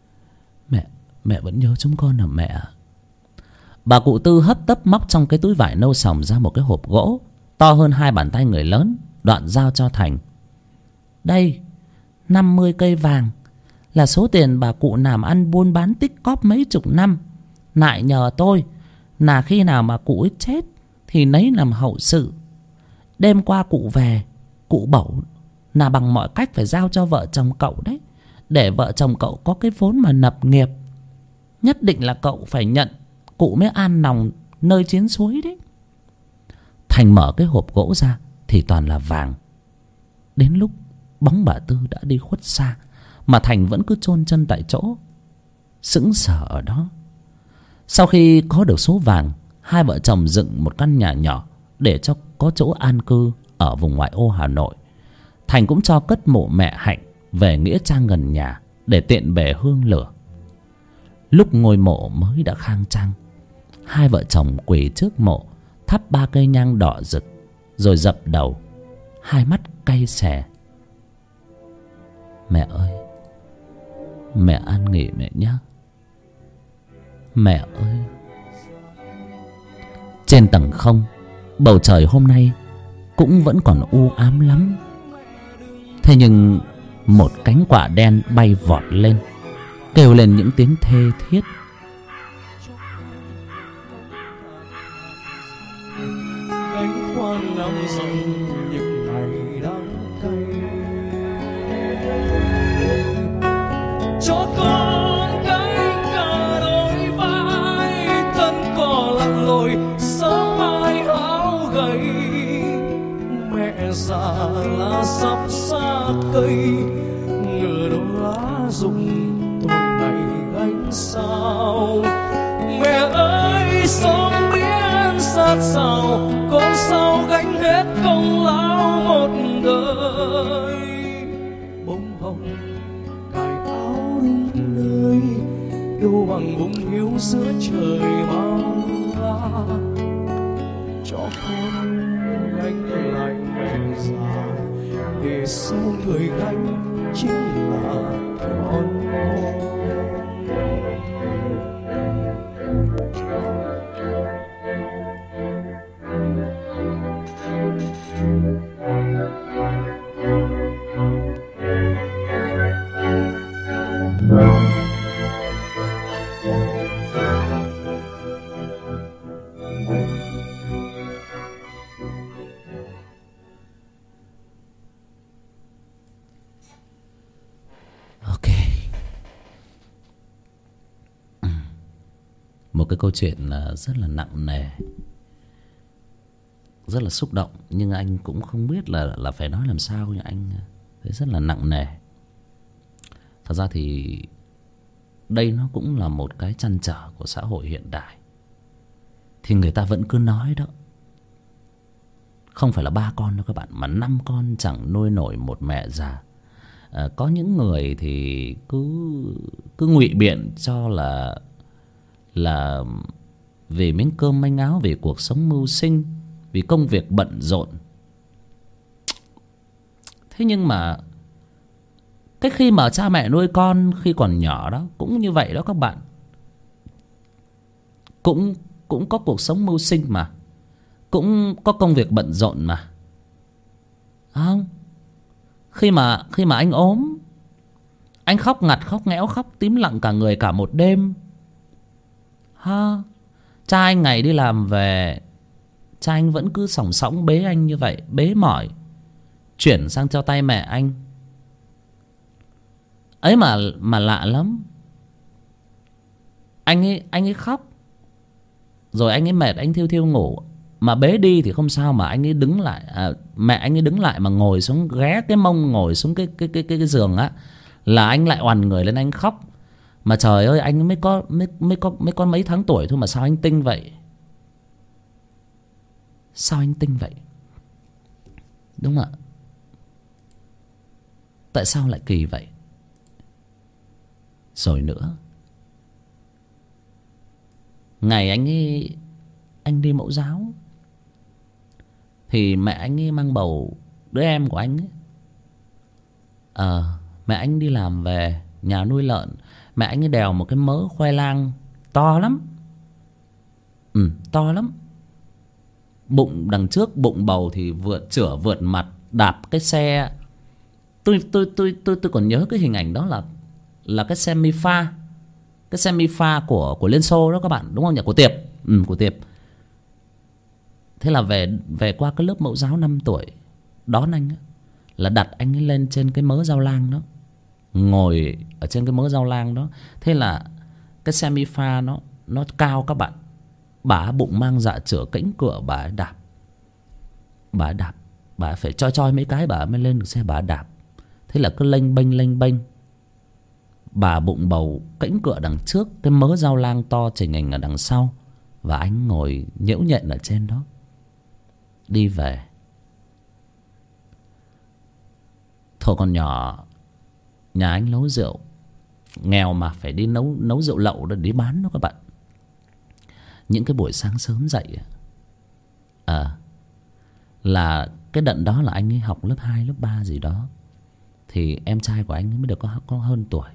Speaker 1: mẹ vẫn nhớ chúng con hả mẹ? Bà cụ Tư hấp tấp móc trong cái túi vải nâu sòng ra một cái hộp gỗ to hơn 2 bàn tay người lớn, đoạn giao cho Thành. Đây, 50 cây vàng là số tiền bà cụ làm ăn buôn bán tích cóp mấy chục năm, lại nhờ tôi là khi nào mà cụ ấy chết thì lấy làm hậu sự. Đêm qua cụ về, cụ bảo là bằng mọi cách phải giao cho vợ chồng cậu đấy, để vợ chồng cậu có cái vốn mà lập nghiệp. Nhất định là cậu phải nhận, cụ mới an lòng nơi chiến suối đấy. Thành mở cái hộp gỗ ra thì toàn là vàng. Đến lúc bóng bà Tư đã đi khuất xa mà Thành vẫn cứ chôn chân tại chỗ, sững sờ ở đó. Sau khi có được số vàng, hai vợ chồng dựng một căn nhà nhỏ để cho có chỗ an cư ở vùng ngoại ô Hà Nội. Thành cũng cho cất mộ mẹ Hạnh về nghĩa trang gần nhà để tiện bề hương lửa. Lúc ngôi mộ mới đã khang trang, hai vợ chồng quỳ trước mộ, thắp 3 cây nhang đỏ rực, rồi dập đầu, hai mắt cay xè: Mẹ ơi, mẹ an nghỉ mẹ nhé. Mẹ ơi. Trên tầng không, bầu trời hôm nay cũng vẫn còn u ám lắm. Thế nhưng một cánh quạ đen bay vọt lên, kêu lên những tiếng thê thiết:
Speaker 2: Gánh qua năm rộng những ngày đắng cay. Cho con gánh cả đôi vai, thân cò lặn lội sớm mai áo gầy. Mẹ già lá sắp sát cây, ngờ đâu lá rụng tôi này gánh sao. Mẹ ơi sóng biển sát sao, con sao gánh hết công lao một đời. Bông hồng cài áo đúng nơi, yêu bằng bụng hiếu giữa trời bao la. Cho con gánh lại mẹ già, để sau người gánh chính là con.
Speaker 1: Ok, cái câu chuyện rất là nặng nề, rất là xúc động, nhưng anh cũng không biết là phải nói làm sao, nhưng anh thấy rất là nặng nề. Thật ra thì đây nó cũng là một cái trăn trở của xã hội hiện đại. Thì người ta vẫn cứ nói đó, không phải là 3 con đâu các bạn, mà 5 con chẳng nuôi nổi một mẹ già. Có những người thì cứ ngụy biện cho là vì miếng cơm manh áo, vì cuộc sống mưu sinh, vì công việc bận rộn. Thế nhưng mà cái khi mà cha mẹ nuôi con khi còn nhỏ đó cũng như vậy đó các bạn. Cũng có cuộc sống mưu sinh mà, cũng có công việc bận rộn mà, không? Khi mà anh ốm, anh khóc ngặt khóc nghẽo, khóc tím lặng cả người cả một đêm ha. Cha anh ngày đi làm về, cha anh vẫn cứ sòng sóng bế anh như vậy, bế mỏi chuyển sang cho tay mẹ anh ấy. Mà lạ lắm, anh ấy khóc rồi anh ấy mệt, anh thiêu thiêu ngủ, mà bế đi thì không sao, mà anh ấy đứng lại, mẹ anh ấy đứng lại mà ngồi xuống, ghé cái mông ngồi xuống cái giường á, là anh lại oằn người lên anh khóc. Mà trời ơi, anh mới có mấy tháng tuổi thôi mà sao anh tinh vậy? Sao anh tinh vậy? Đúng không ạ? Tại sao lại kỳ vậy? Rồi nữa, ngày anh đi mẫu giáo thì mẹ anh ấy mang bầu đứa em của anh ấy. Mẹ anh đi làm về, nhà nuôi lợn, mẹ anh ấy đèo một cái mớ khoai lang to lắm. To lắm. Bụng đằng trước, bụng bầu thì vượt mặt, đạp cái xe. Tôi còn nhớ cái hình ảnh đó là cái xe Mi-pha. Cái xe Mi-pha của Liên Xô đó các bạn, đúng không nhỉ? Của Tiệp. Của Tiệp. Thế là về qua cái lớp mẫu giáo 5 tuổi đón anh á, là đặt anh ấy lên trên cái mớ rau lang đó, ngồi ở trên cái mớ rau lang đó. Thế là cái xe Mi-pha nó cao các bạn. Bà bụng mang dạ chửa cĩnh cựa, bà ấy đạp. Bà phải choi mấy cái bà mới lên được xe, bà đạp. Thế là cứ lênh bênh. Bà bụng bầu cĩnh cựa đằng trước, cái mớ rau lang to chình ảnh ở đằng sau, và anh ngồi nhễu nhện ở trên đó. Đi về. Thôi còn nhỏ, nhà anh nấu rượu, nghèo mà phải đi nấu rượu lậu để đi bán đó các bạn. Những cái buổi sáng sớm dậy là cái đợt đó là anh ấy học lớp 2, lớp 3 gì đó, thì em trai của anh ấy mới được có hơn tuổi.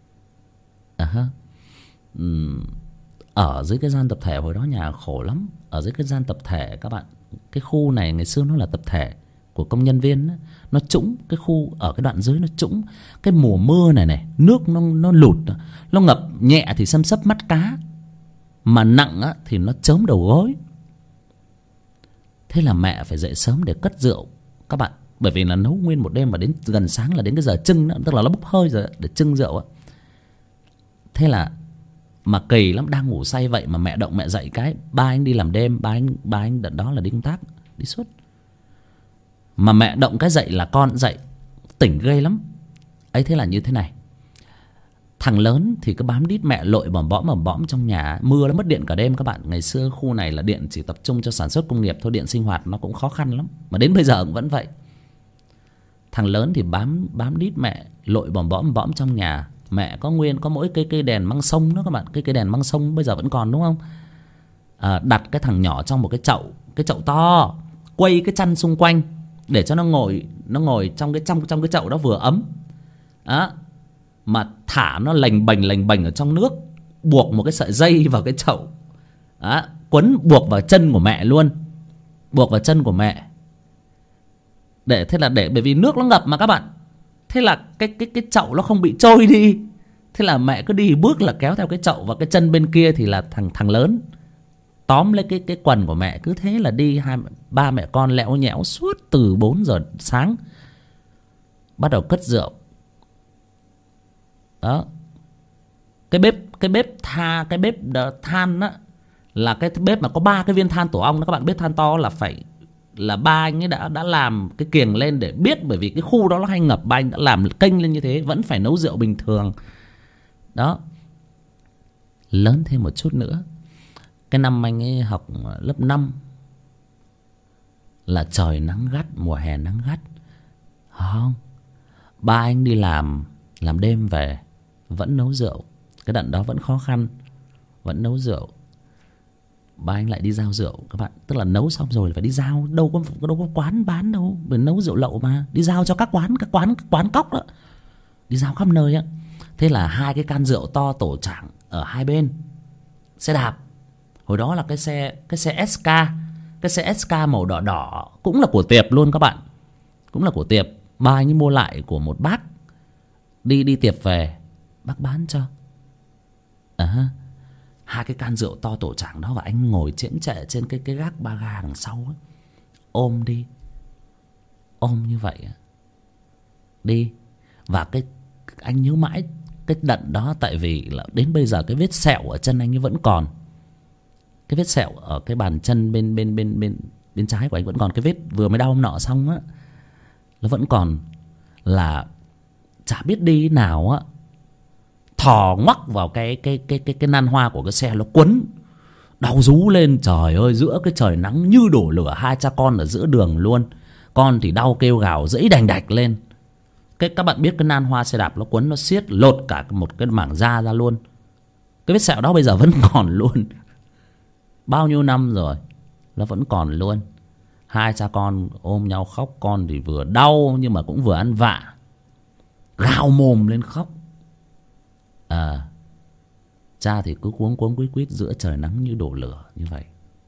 Speaker 1: Ở dưới cái gian tập thể, hồi đó nhà khổ lắm. Ở dưới cái gian tập thể các bạn, cái khu này ngày xưa nó là tập thể của công nhân viên ấy. Nó trũng, cái khu ở cái đoạn dưới nó trũng. Cái mùa mưa này nước nó lụt, nó ngập nhẹ thì xâm xấp mắt cá, mà nặng á thì nó chớm đầu gối. Thế là mẹ phải dậy sớm để cất rượu các bạn, bởi vì là nấu nguyên một đêm, mà đến gần sáng là đến cái giờ trưng đó, tức là nó bốc hơi rồi để trưng rượu á. Thế là mà kỳ lắm, đang ngủ say vậy mà mẹ động mẹ dậy cái, ba anh đi làm đêm, ba anh đợt đó là đi công tác, đi suốt. Mà mẹ động cái dậy là con dậy, tỉnh ghê lắm ấy. Thế là như thế này, thằng lớn thì cứ bám đít mẹ lội bỏm bõm trong nhà. Mưa nó mất điện cả đêm các bạn. Ngày xưa khu này là điện chỉ tập trung cho sản xuất công nghiệp thôi, điện sinh hoạt nó cũng khó khăn lắm, mà đến bây giờ cũng vẫn vậy. Thằng lớn thì bám đít mẹ lội bỏm bõm trong nhà. Mẹ có mỗi cây đèn măng sông đó các bạn. Cây đèn măng sông bây giờ vẫn còn đúng không? Đặt cái thằng nhỏ trong một cái chậu to, quây cái chăn xung quanh để cho nó ngồi trong cái chậu đó vừa ấm. Mà thả nó lềnh bềnh ở trong nước, buộc một cái sợi dây vào cái chậu, quấn buộc vào chân của mẹ luôn, buộc vào chân của mẹ. Thế là bởi vì nước nó ngập mà các bạn. Thế là cái chậu nó không bị trôi đi. Thế là mẹ cứ đi bước là kéo theo cái chậu, và cái chân bên kia thì là thằng lớn tóm lấy cái quần của mẹ. Cứ thế là đi ba mẹ con lẽo nhẽo suốt từ 4 giờ sáng. Bắt đầu cất rượu đó. Cái bếp than á, là cái bếp mà có 3 cái viên than tổ ong đó. Các bạn biết than to là phải là ba anh ấy đã làm cái kiềng lên để biết, bởi vì cái khu đó nó hay ngập, ba anh đã làm kênh lên như thế, vẫn phải nấu rượu bình thường đó. Lớn thêm một chút nữa, cái năm anh ấy học lớp 5 là trời nắng gắt, mùa hè nắng gắt. Không, ba anh đi làm đêm về vẫn nấu rượu. Cái đợt đó vẫn khó khăn, vẫn nấu rượu. Ba anh lại đi giao rượu các bạn. Tức là nấu xong rồi phải đi giao, đâu có quán bán đâu, mình nấu rượu lậu mà. Đi giao cho các quán cóc đó, đi giao khắp nơi á. Thế là 2 cái can rượu to tổ trảng ở hai bên xe đạp. Hồi đó là cái xe SK, cái xe SK màu đỏ đỏ, cũng là của Tiệp luôn các bạn, cũng là của Tiệp. Ba anh ấy mua lại của một bác đi Tiệp về, bác bán cho. 2 cái can rượu to tổ trảng đó, và anh ngồi chễm chệ trên cái gác ba ga đằng sau ấy, ôm đi, ôm như vậy đi. Và cái anh nhớ mãi cái đợt đó, tại vì là đến bây giờ cái vết sẹo ở chân anh ấy vẫn còn. Cái vết sẹo ở cái bàn chân bên trái của anh vẫn còn. Cái vết vừa mới đau hôm nọ xong á, nó vẫn còn. Là chả biết đi nào á, thò ngoắc vào cái nan hoa của cái xe, nó quấn đau rú lên. Trời ơi, giữa cái trời nắng như đổ lửa, 2 cha con ở giữa đường luôn. Con thì đau kêu gào dẫy đành đạch lên. Các bạn biết cái nan hoa xe đạp nó quấn, nó siết lột cả một cái mảng da ra luôn. Cái vết sẹo đó bây giờ vẫn còn luôn. Bao nhiêu năm rồi nó vẫn còn luôn. 2 cha con ôm nhau khóc. Con thì vừa đau nhưng mà cũng vừa ăn vạ, gào mồm lên khóc. Cha thì cứ cuống quýt quýt giữa trời nắng như đổ lửa như vậy.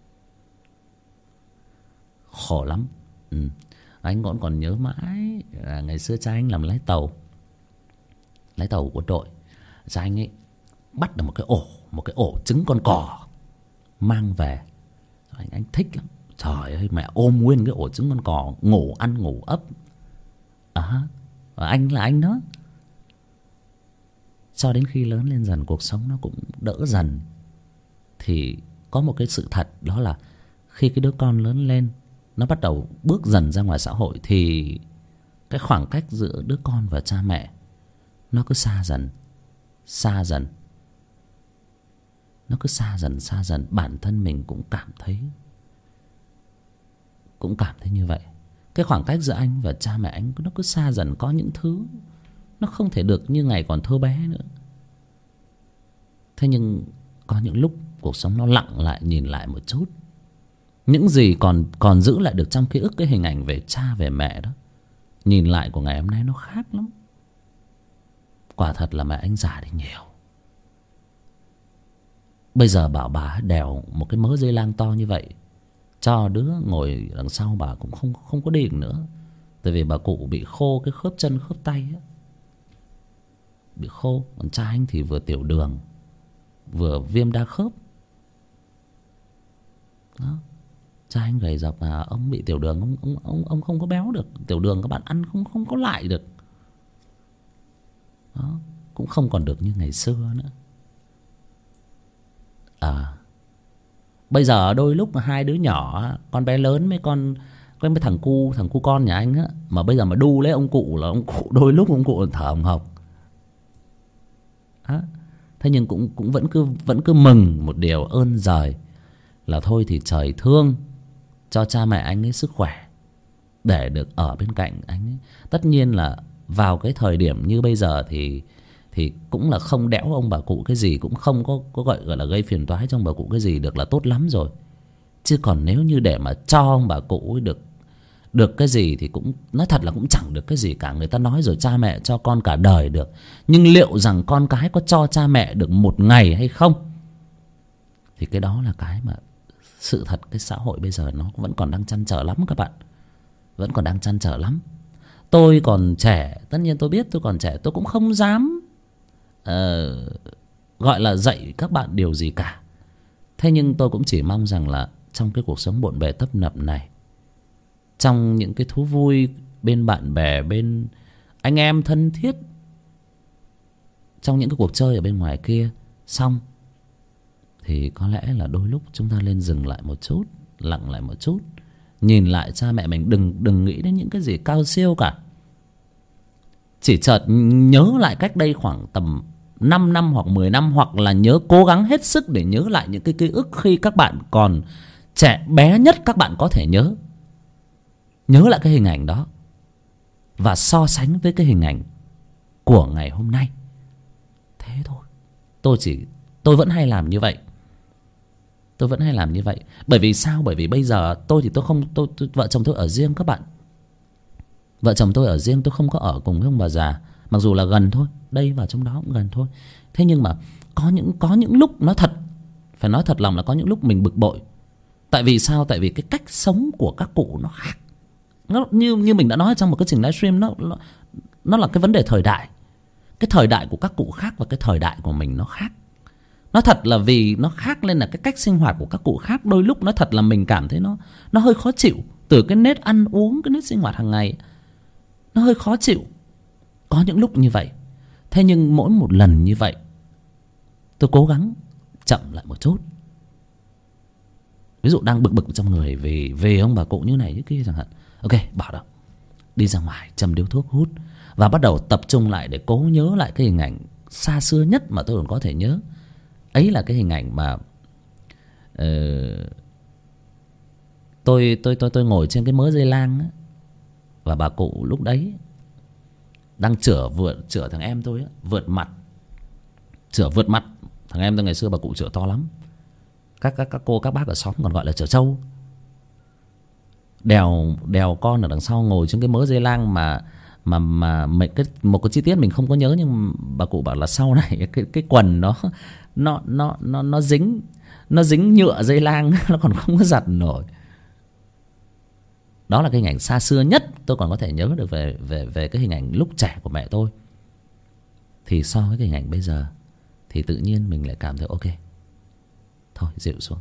Speaker 1: Khổ lắm. Anh vẫn còn nhớ mãi là ngày xưa cha anh làm lái tàu của đội. Cha anh ấy bắt được một cái ổ trứng con cò mang về. Anh thích lắm. Trời ơi, mẹ ôm nguyên cái ổ trứng con cò, ngủ ăn ngủ ấp. Và anh là anh đó. Cho đến khi lớn lên dần, cuộc sống nó cũng đỡ dần, thì có một cái sự thật, đó là khi cái đứa con lớn lên, nó bắt đầu bước dần ra ngoài xã hội, thì cái khoảng cách giữa đứa con và cha mẹ nó cứ xa dần. Nó cứ xa dần. Bản thân mình cũng cảm thấy như vậy. Cái khoảng cách giữa anh và cha mẹ anh nó cứ xa dần. Có những thứ nó không thể được như ngày còn thơ bé nữa. Thế nhưng có những lúc cuộc sống nó lặng lại, nhìn lại một chút, những gì còn giữ lại được trong ký ức, cái hình ảnh về cha về mẹ đó, nhìn lại của ngày hôm nay nó khác lắm. Quả thật là mẹ anh già đi nhiều. Bây giờ bảo bà đèo một cái mớ dây lang to như vậy cho đứa ngồi đằng sau, bà cũng không có đi được nữa. Tại vì bà cụ bị khô cái khớp chân khớp tay ấy, bị khô. Còn cha anh thì vừa tiểu đường vừa viêm đa khớp đó. Cha anh gầy dọc mà ông bị tiểu đường, ông không có béo được. Tiểu đường các bạn ăn không có lại được đó. Cũng không còn được như ngày xưa nữa. Bây giờ đôi lúc mà 2 đứa nhỏ, con bé lớn với cái thằng cu con nhà anh á, mà bây giờ mà đu lấy ông cụ, là ông cụ đôi lúc ông cụ thở hồng hộc. Thế nhưng cũng vẫn cứ mừng một điều ơn giời, là thôi thì trời thương cho cha mẹ anh ấy sức khỏe để được ở bên cạnh anh ấy. Tất nhiên là vào cái thời điểm như bây giờ thì cũng là không đẽo ông bà cụ cái gì, cũng không có gọi là gây phiền toái cho ông bà cụ cái gì được là tốt lắm rồi. Chứ còn nếu như để mà cho ông bà cụ ấy được cái gì thì cũng nói thật là cũng chẳng được cái gì cả. Người ta nói rồi, cha mẹ cho con cả đời được, nhưng liệu rằng con cái có cho cha mẹ được một ngày hay không, thì cái đó là cái mà sự thật cái xã hội bây giờ nó vẫn còn đang trăn trở lắm các bạn. Vẫn còn đang trăn trở lắm. Tôi còn trẻ, tất nhiên tôi biết tôi còn trẻ, tôi cũng không dám gọi là dạy các bạn điều gì cả. Thế nhưng tôi cũng chỉ mong rằng là trong cái cuộc sống bộn bề tấp nập này, trong những cái thú vui bên bạn bè, bên anh em thân thiết, trong những cái cuộc chơi ở bên ngoài kia, xong thì có lẽ là đôi lúc chúng ta nên dừng lại một chút, lặng lại một chút, nhìn lại cha mẹ mình. Đừng nghĩ đến những cái gì cao siêu cả. Chỉ chợt nhớ lại cách đây khoảng tầm 5 năm hoặc 10 năm, hoặc là nhớ, cố gắng hết sức để nhớ lại những cái ký ức khi các bạn còn trẻ bé nhất các bạn có thể nhớ. Nhớ lại cái hình ảnh đó và so sánh với cái hình ảnh của ngày hôm nay. Thế thôi. Tôi vẫn hay làm như vậy. Tôi vẫn hay làm như vậy. Bởi vì sao? Bởi vì bây giờ tôi vợ chồng tôi ở riêng các bạn. Vợ chồng tôi ở riêng, tôi không có ở cùng với ông bà già. Mặc dù là gần thôi, đây và trong đó cũng gần thôi. Thế nhưng mà có những lúc nói thật, phải nói thật lòng là có những lúc mình bực bội. Tại vì sao? Tại vì cái cách sống của các cụ nó khác. Nó như mình đã nói trong một cái trình livestream, nó là cái vấn đề thời đại. Cái thời đại của các cụ khác và cái thời đại của mình nó khác. Nó thật là vì nó khác nên là cái cách sinh hoạt của các cụ khác. Đôi lúc nó thật là mình cảm thấy nó hơi khó chịu. Từ cái nết ăn uống, cái nết sinh hoạt hàng ngày, nó hơi khó chịu. Có những lúc như vậy. Thế nhưng mỗi một lần như vậy, tôi cố gắng chậm lại một chút. Ví dụ đang bực trong người về ông bà cụ như này như kia chẳng hạn, ok, bảo đâu đi ra ngoài châm điếu thuốc hút và bắt đầu tập trung lại để cố nhớ lại cái hình ảnh xa xưa nhất mà tôi còn có thể nhớ. Ấy là cái hình ảnh mà tôi ngồi trên cái mớ dây lang á, và bà cụ lúc đấy đang chửa thằng em tôi á, vượt mặt thằng em tôi. Ngày xưa bà cụ chửa to lắm. Các cô các bác ở xóm còn gọi là chửa trâu. Đèo con ở đằng sau ngồi trên cái mớ dây lang mà một cái chi tiết mình không có nhớ, nhưng bà cụ bảo là sau này cái quần nó dính nhựa dây lang nó còn không có giặt nổi. Đó là cái hình ảnh xa xưa nhất tôi còn có thể nhớ được về cái hình ảnh lúc trẻ của mẹ tôi. Thì so với cái hình ảnh bây giờ thì tự nhiên mình lại cảm thấy ok, thôi dịu xuống.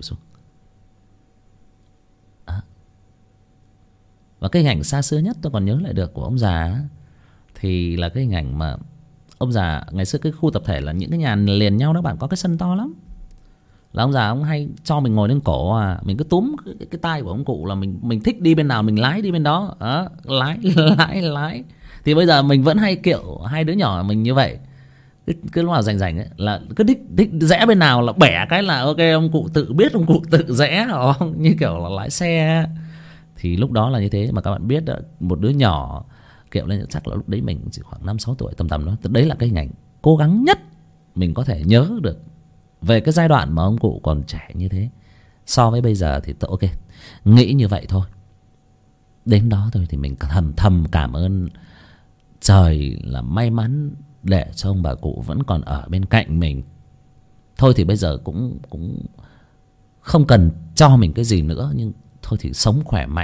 Speaker 1: Và cái hình ảnh xa xưa nhất tôi còn nhớ lại được của ông già thì là cái hình ảnh mà ông già ngày xưa cái khu tập thể là những cái nhà liền nhau đó bạn, có cái sân to lắm. Là ông già ông hay cho mình ngồi lên cổ, mình cứ túm cái tai của ông cụ là mình thích đi bên nào mình lái đi bên đó. Lái. Thì bây giờ mình vẫn hay kiểu hai đứa nhỏ mình như vậy. Cứ lúc nào rảnh ấy là cứ thích rẽ bên nào là bẻ cái là ok, ông cụ tự biết, ông cụ tự rẽ, như kiểu là lái xe. Thì lúc đó là như thế. Mà các bạn biết đó, một đứa nhỏ kiểu lên chắc là lúc đấy mình chỉ khoảng 5-6 tuổi tầm đó. Đấy là cái hình ảnh cố gắng nhất mình có thể nhớ được về cái giai đoạn mà ông cụ còn trẻ như thế. So với bây giờ thì tôi ok, nghĩ như vậy thôi. Đến đó thôi thì mình thầm cảm ơn trời là may mắn để cho ông bà cụ vẫn còn ở bên cạnh mình. Thôi thì bây giờ cũng không cần cho mình cái gì nữa, nhưng thôi thì sống khỏe mạnh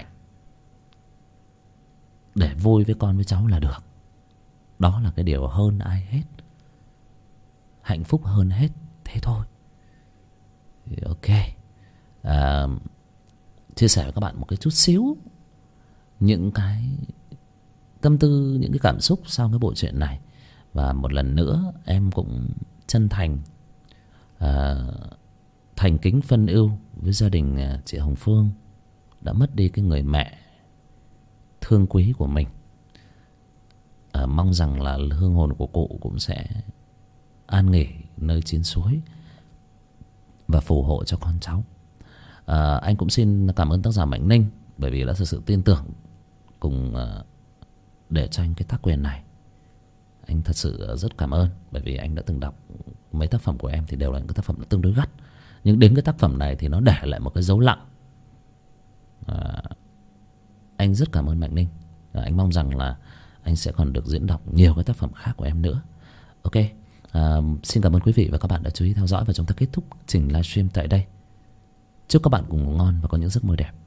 Speaker 1: để vui với con với cháu là được. Đó là cái điều hơn ai hết, hạnh phúc hơn hết. Thế thôi. Ok, chia sẻ với các bạn một cái chút xíu những cái tâm tư, những cái cảm xúc sau cái bộ truyện này. Và một lần nữa em cũng chân thành thành kính phân ưu với gia đình chị Hồng Phương đã mất đi cái người mẹ thương quý của mình. Mong rằng là hương hồn của cụ cũng sẽ an nghỉ nơi chín suối và phù hộ cho con cháu. Anh cũng xin cảm ơn tác giả Mạnh Ninh bởi vì đã thực sự tin tưởng cùng để cho anh cái tác quyền này. Anh thật sự rất cảm ơn, bởi vì anh đã từng đọc mấy tác phẩm của em thì đều là những cái tác phẩm tương đối gắt, nhưng đến cái tác phẩm này thì nó để lại một cái dấu lặng. Anh rất cảm ơn Mạnh Ninh. Anh mong rằng là anh sẽ còn được diễn đọc nhiều cái tác phẩm khác của em nữa. Ok, xin cảm ơn quý vị và các bạn đã chú ý theo dõi, và chúng ta kết thúc trình livestream tại đây. Chúc các bạn cùng ngủ ngon và có những giấc mơ đẹp.